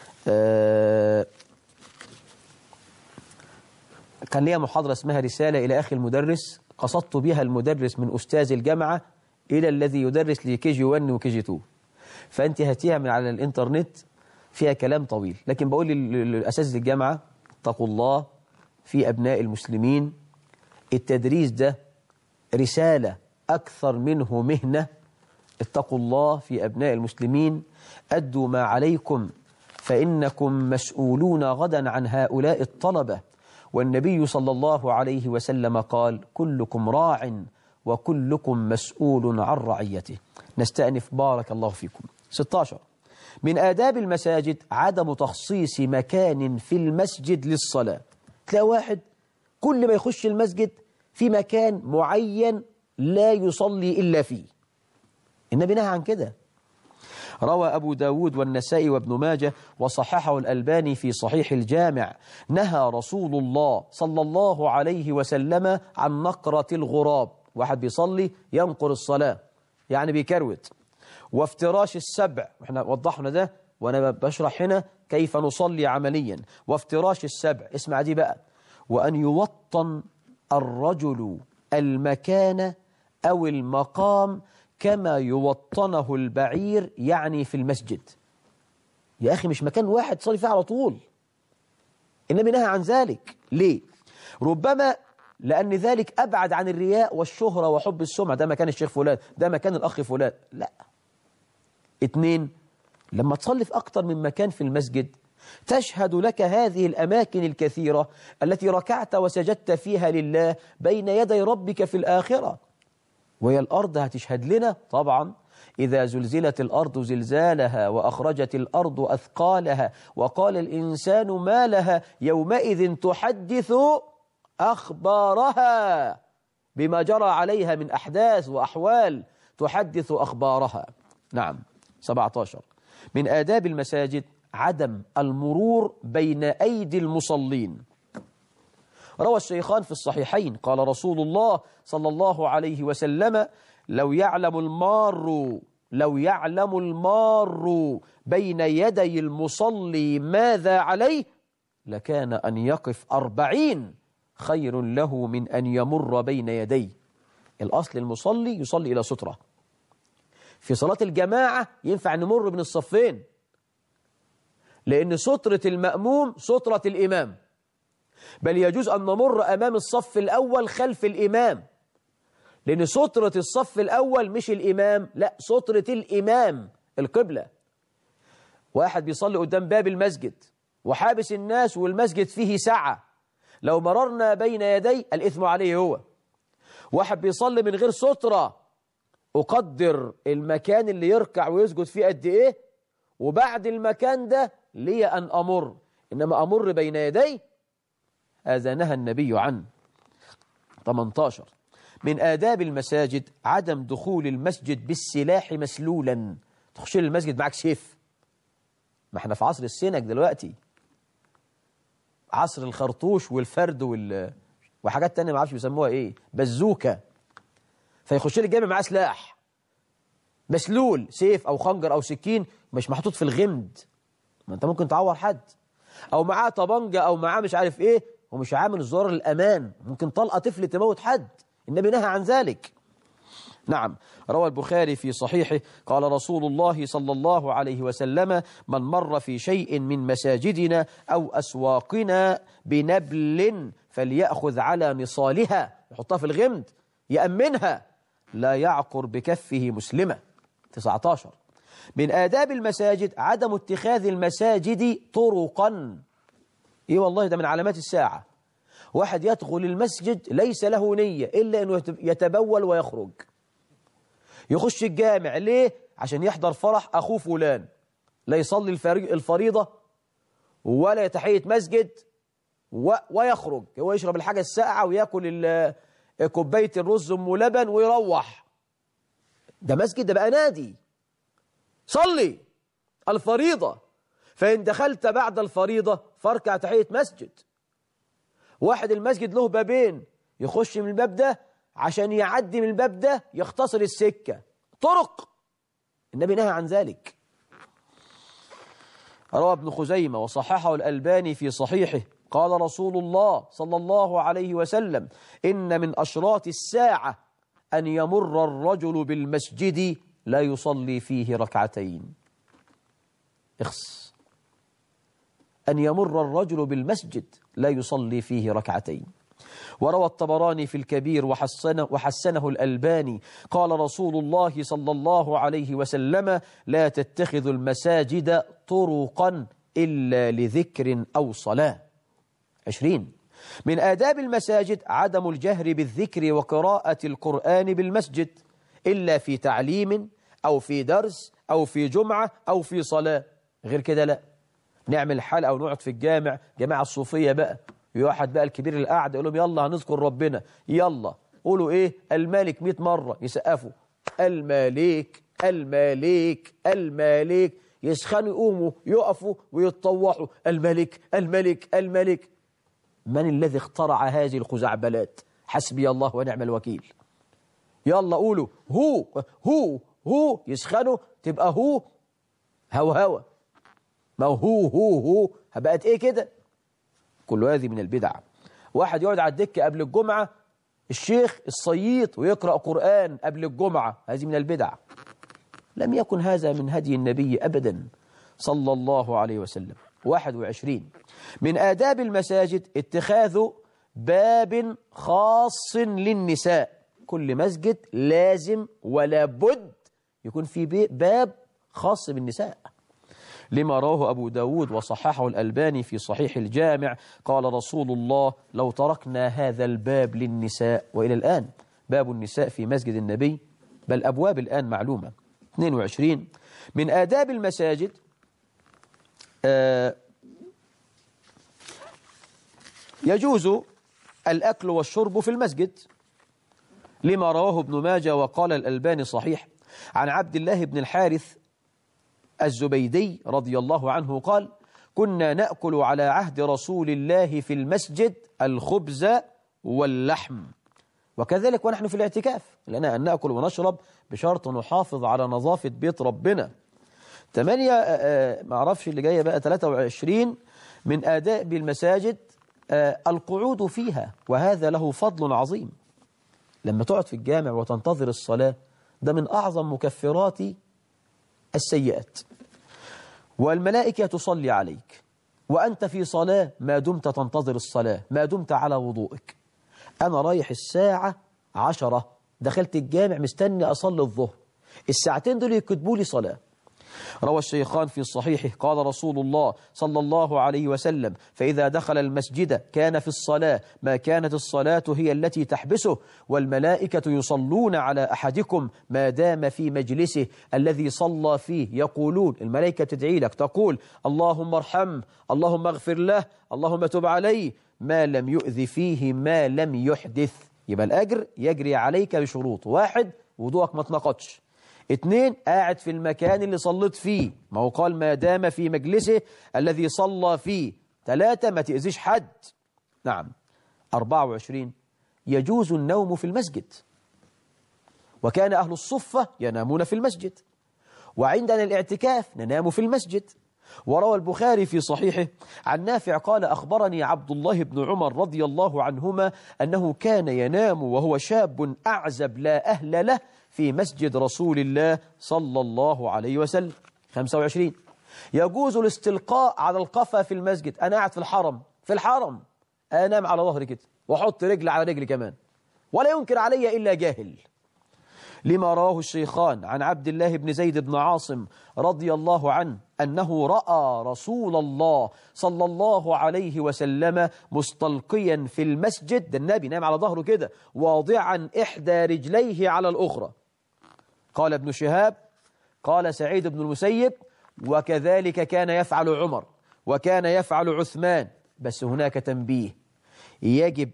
كان ليا محاضرة اسمها رسالة إلى أخي المدرس، قصدت بها المدرس من أستاذ الجامعة إلى الذي يدرس لي كي جي 1 وكي جي 2. فأنت هاتيها من على الإنترنت، فيها كلام طويل، لكن بقول للأساتذة الجامعة اتقوا الله في أبناء المسلمين. التدريس ده رسالة أكثر منه مهنة. اتقوا الله في أبناء المسلمين، أدوا ما عليكم فإنكم مسؤولون غدا عن هؤلاء الطلبة. والنبي صلى الله عليه وسلم قال كلكم راع وكلكم مسؤول عن رعيته. نستأنف بارك الله فيكم. 16 من آداب المساجد عدم تخصيص مكان في المسجد للصلاة. تلاقي واحد كل ما يخش المسجد في مكان معين لا يصلي إلا فيه. النبي نهى عن كده. روى أبو داود والنسائي وابن ماجه وصححه الألباني في صحيح الجامع نهى رسول الله صلى الله عليه وسلم عن نقرة الغراب. واحد بيصلي ينقر الصلاة يعني بيكروت. وافتراش السبع، احنا وضحنا ده وانا بشرح هنا كيف نصلي عمليا. وافتراش السبع، اسمع دي بقى. وأن يوطن الرجل المكان أو المقام كما يوطنه البعير، يعني في المسجد. يا أخي مش مكان واحد تصلي فيه على طول. النبي نهى عن ذلك. ليه؟ ربما لأن ذلك أبعد عن الرياء والشهرة وحب السمعة. ده مكان الشيخ فلان، ده مكان الأخ فلان. لا. 2 لما تصلي في أكتر من مكان في المسجد تشهد لك هذه الأماكن الكثيرة التي ركعت وسجدت فيها لله بين يدي ربك في الآخرة. وهي الأرض هتشهد لنا طبعا. إذا زلزلت الأرض زلزالها وأخرجت الأرض أثقالها وقال الإنسان ما لها يومئذ تحدث أخبارها بما جرى عليها من أحداث وأحوال، تحدث أخبارها. نعم. 17 من آداب المساجد عدم المرور بين أيدي المصلين. روى الشيخان في الصحيحين قال رسول الله صلى الله عليه وسلم لو يعلم المار بين يدي المصلي ماذا عليه لكان أن يقف 40 خير له من أن يمر بين يديه. الأصل المصلي يصلي إلى سترة. في صلاة الجماعة ينفع نمر بين الصفين، لأن سترة المأموم سترة الإمام، بل يجوز أن نمر أمام الصف الأول خلف الإمام، لأن سترة الصف الأول مش الإمام، لا سترة الإمام القبلة. واحد بيصلي قدام باب المسجد وحابس الناس والمسجد فيه سعة، لو مررنا بين يدي الإثم عليه هو. واحد بيصلي من غير سترة، أقدر المكان اللي يركع ويسجد فيه قد إيه، وبعد المكان ده لي أن أمر، إنما أمر بين يدي هذا نهى النبي عنه. 18 من آداب المساجد عدم دخول المسجد بالسلاح مسلولا. تخش المسجد معك سيف. ما احنا في عصر السنك دلوقتي، عصر الخرطوش والفرد وحاجات تانية ما عارفش بيسموها ايه، بزوكة. فيخش لي الجامع معاه سلاح مسلول، سيف او خنجر او سكين، مش محطوط في الغمد، ما انت ممكن تعور حد. او معاه طبنجة او معاه مش عارف ايه، ومش عامل زرار الأمان، ممكن طلقة طفل تموت حد. النبي نهى عن ذلك. نعم. روى البخاري في صحيحه قال رسول الله صلى الله عليه وسلم من مر في شيء من مساجدنا أو أسواقنا بنبل فليأخذ على نصالها، يحطها في الغمد يأمنها، لا يعقر بكفه مسلمة. 19 من آداب المساجد عدم اتخاذ المساجد طرقا. إيه والله ده من علامات الساعة. واحد يدخل المسجد ليس له نية إلا أنه يتبول ويخرج. يخش الجامع ليه؟ عشان يحضر فرح أخوه فلان، لا يصلي الفريضة ولا يتحية مسجد ويخرج. هو يشرب الحاجة الساقعة ويأكل كوباية الرز أم لبن ويروح. ده مسجد، ده بقى نادي. صلي الفريضة، فإن دخلت بعد الفريضة فاركع تحية مسجد. واحد المسجد له بابين، يخش من الباب ده عشان يعدي من الباب ده يختصر السكة. طرق، النبي نهى عن ذلك. روى ابن خزيمة وصححه الألباني في صحيحه قال رسول الله صلى الله عليه وسلم: إن من أشراط الساعة أن يمر الرجل بالمسجد لا يصلي فيه ركعتين. أن يمر الرجل بالمسجد لا يصلي فيه ركعتين. وروى الطبراني في الكبير وحسنه الألباني قال رسول الله صلى الله عليه وسلم: لا تتخذوا المساجد طرقا إلا لذكر أو صلاة. 20. من آداب المساجد عدم الجهر بالذكر وقراءة القرآن بالمسجد إلا في تعليم أو في درس أو في جمعة أو في صلاة. غير كده لا. نعمل حلقة ونقعد في الجامع، جماعة الصوفية بقى، واحد بقى الكبير القعد يقول لهم يلا هنذكر ربنا، يلا قولوا ايه الملك 100 مرة، يسقفوا الملك الملك الملك، يسخنوا يقوموا يقفوا ويتطوحوا الملك الملك الملك. من الذي اخترع هذه الخزعبلات؟ حسبي الله ونعم الوكيل. يلا قولوا هو هو هو، يسخنوا تبقى هو هو، ما هو بقت ايه كده؟ كل هذه من البدع. واحد يقعد على الدكة قبل الجمعة الشيخ الصييط ويقرأ قرآن قبل الجمعة، هذه من البدع. لم يكن هذا من هدي النبي أبدا صلى الله عليه وسلم. 21. من آداب المساجد اتخاذ باب خاص للنساء. كل مسجد لازم ولا بد يكون في باب خاص بالنساء، لما رواه أبو داود وصححه الألباني في صحيح الجامع قال رسول الله: لو تركنا هذا الباب للنساء. وإلى الآن باب النساء في مسجد النبي، بل أبواب الآن معلومة. 22. من آداب المساجد يجوز الأكل والشرب في المسجد، لما رواه ابن ماجه وقال الألباني صحيح عن عبد الله بن الحارث الزبيدي رضي الله عنه قال: كنا نأكل على عهد رسول الله في المسجد الخبز واللحم. وكذلك ونحن في الاعتكاف لنا أن نأكل ونشرب بشرط نحافظ على نظافة بيت ربنا. 8 ما أعرفش اللي جاية بقى 23. من آداب المساجد القعود فيها، وهذا له فضل عظيم. لما تقعد في الجامع وتنتظر الصلاة ده من أعظم مكفرات السيئات، والملائكة تصلي عليك وأنت في صلاة ما دمت تنتظر الصلاة، ما دمت على وضوئك. أنا رايح الساعة 10 دخلت الجامع مستني أصلي الظهر، الساعتين دول يكتبوا لي صلاة. روى الشيخان في صحيحه قال رسول الله صلى الله عليه وسلم: فإذا دخل المسجد كان في الصلاة ما كانت الصلاة هي التي تحبسه، والملائكة يصلون على أحدكم ما دام في مجلسه الذي صلى فيه. يقولون الملائكة تدعي لك تقول: اللهم ارحمه، اللهم اغفر له، اللهم تب عليه، ما لم يؤذي فيه ما لم يحدث. يبقى الأجر يجري عليك بشروط: 1 وضوءك ما تنقضش، 2 قاعد في المكان اللي صليت فيه، ما هو قال ما دام في مجلسه الذي صلى فيه، 3 ما تأذيش حد. نعم. 24 يجوز النوم في المسجد، وكان أهل الصفة ينامون في المسجد، وعندنا الاعتكاف ننام في المسجد. وروى البخاري في صحيحه عن نافع قال: أخبرني عبد الله بن عمر رضي الله عنهما أنه كان ينام وهو شاب أعزب لا أهل له في مسجد رسول الله صلى الله عليه وسلم. 25 يجوز الاستلقاء على القفا في المسجد. أنا قاعد في الحرم أنام على ظهري كده وأحط رجل على رجل كمان، ولا ينكر علي إلا جاهل. لما رواه الشيخان عن عبد الله بن زيد بن عاصم رضي الله عنه أنه رأى رسول الله صلى الله عليه وسلم مستلقيا في المسجد، ده النبي نام على ظهره كده، واضعا إحدى رجليه على الأخرى. قال ابن شهاب قال سعيد بن المسيب وكذلك كان يفعل عمر وكان يفعل عثمان. بس هناك تنبيه، يجب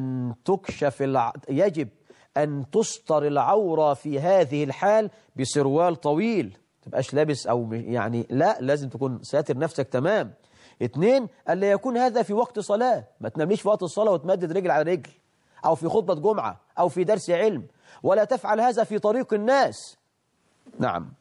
أن تستر العورة في هذه الحال بسروال طويل، تبقاش لابس أو يعني لا، لازم تكون ساتر نفسك تمام. 2 ألا يكون هذا في وقت صلاة، ما تنامليش في وقت الصلاة وتمدد رجل على رجل، أو في خطبة جمعة أو في درس علم، ولا تفعل هذا في طريق الناس. نعم.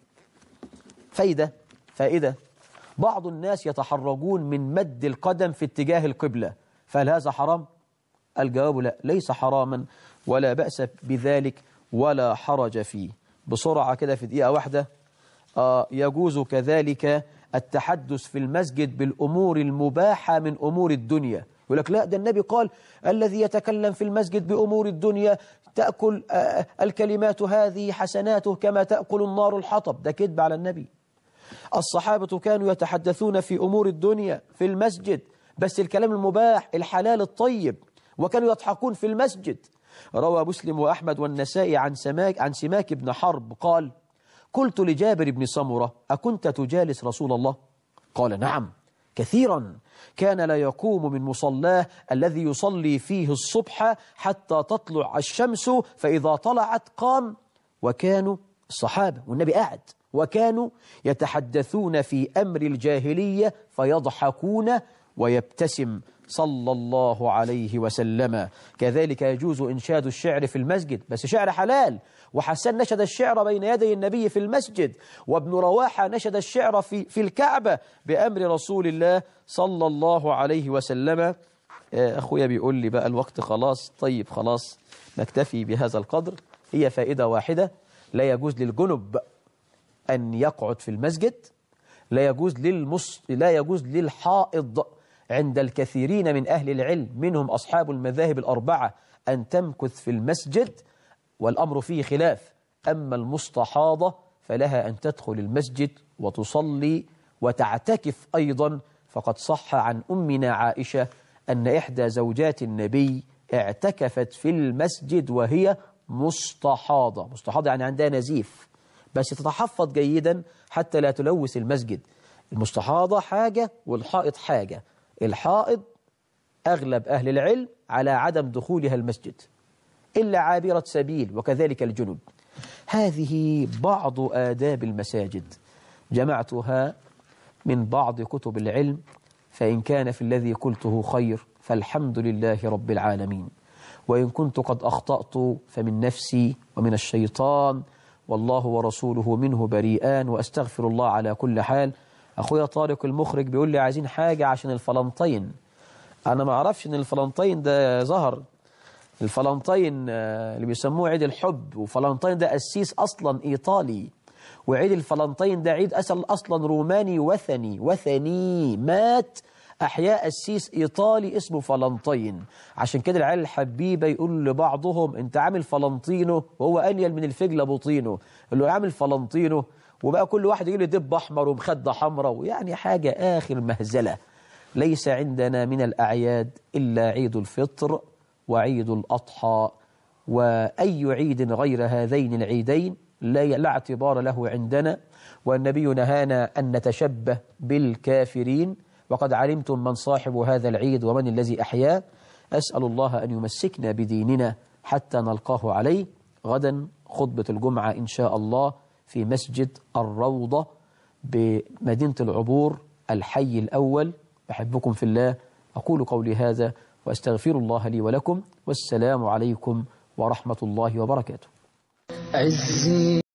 فائدة بعض الناس يتحرجون من مد القدم في اتجاه القبلة، فهل هذا حرام؟ الجواب لا، ليس حراما ولا بأس بذلك ولا حرج فيه. بسرعة كده في دقيقة واحدة، يجوز كذلك التحدث في المسجد بالأمور المباحة من أمور الدنيا. يقول لك لا، ده النبي قال الذي يتكلم في المسجد بأمور الدنيا تأكل الكلمات هذه حسناته كما تأكل النار الحطب، ده كذب على النبي. الصحابة كانوا يتحدثون في أمور الدنيا في المسجد، بس الكلام المباح الحلال الطيب، وكانوا يضحكون في المسجد. روى مسلم وأحمد والنسائي عن سماك بن حرب قال قلت لجابر بن سمرة أكنت تجالس رسول الله؟ قال نعم كثيرا، كان لا يقوم من مصلاه الذي يصلي فيه الصبح حتى تطلع الشمس، فإذا طلعت قام. وكانوا الصحابة والنبي قاعد، وكانوا يتحدثون في أمر الجاهلية فيضحكون ويبتسم صلى الله عليه وسلم. كذلك يجوز إنشاد الشعر في المسجد، بس شعر حلال. وحسن نشد الشعر بين يدي النبي في المسجد، وابن رواحة نشد الشعر في الكعبة بأمر رسول الله صلى الله عليه وسلم. أخويا بيقول لي بقى الوقت خلاص. طيب خلاص نكتفي بهذا القدر. هي فائدة واحدة، لا يجوز للجنب أن يقعد في المسجد، لا يجوز للحائض عند الكثيرين من أهل العلم منهم أصحاب المذاهب الأربعة أن تمكث في المسجد، والأمر فيه خلاف. أما المستحاضة فلها أن تدخل المسجد وتصلي وتعتكف أيضا، فقد صح عن أمنا عائشة أن إحدى زوجات النبي اعتكفت في المسجد وهي مستحاضة يعني عندها نزيف، بس تتحفظ جيدا حتى لا تلوث المسجد. المستحاضة حاجة والحائض حاجة. الحائض أغلب أهل العلم على عدم دخولها المسجد إلا عابرة سبيل، وكذلك الجنب. هذه بعض آداب المساجد جمعتها من بعض كتب العلم، فإن كان في الذي قلته خير فالحمد لله رب العالمين، وإن كنت قد أخطأت فمن نفسي ومن الشيطان، والله ورسوله منه بريئان، وأستغفر الله على كل حال. أخويا طارق المخرج بيقول لي عايزين حاجة عشان الفلنطين. أنا ما أعرفش إن الفلنطين ده ظهر. الفلنطين اللي بيسموه عيد الحب، وفلنطين ده أسيس أصلا إيطالي، وعيد الفلنطين ده عيد أصلا روماني وثني مات أحياء أسيس إيطالي اسمه فلنطين. عشان كده العيال الحبيبة يقول لبعضهم أنت عامل فلنطينو وهو أنيل من الفجل بوطينو، اللي هو عامل فلنطينو، وبقى كل واحد يقول لي دب أحمر ومخدة حمراء، ويعني حاجة آخر مهزلة. ليس عندنا من الأعياد إلا عيد الفطر وعيد الأضحى، وأي عيد غير هذين العيدين لا اعتبار له عندنا. والنبي نهانا أن نتشبه بالكافرين، وقد علمتم من صاحب هذا العيد ومن الذي أحياه. أسأل الله أن يمسكنا بديننا حتى نلقاه عليه. غدا خطبة الجمعة إن شاء الله في مسجد الروضة بمدينة العبور الحي الأول. أحبكم في الله، أقول قولي هذا وأستغفر الله لي ولكم، والسلام عليكم ورحمة الله وبركاته.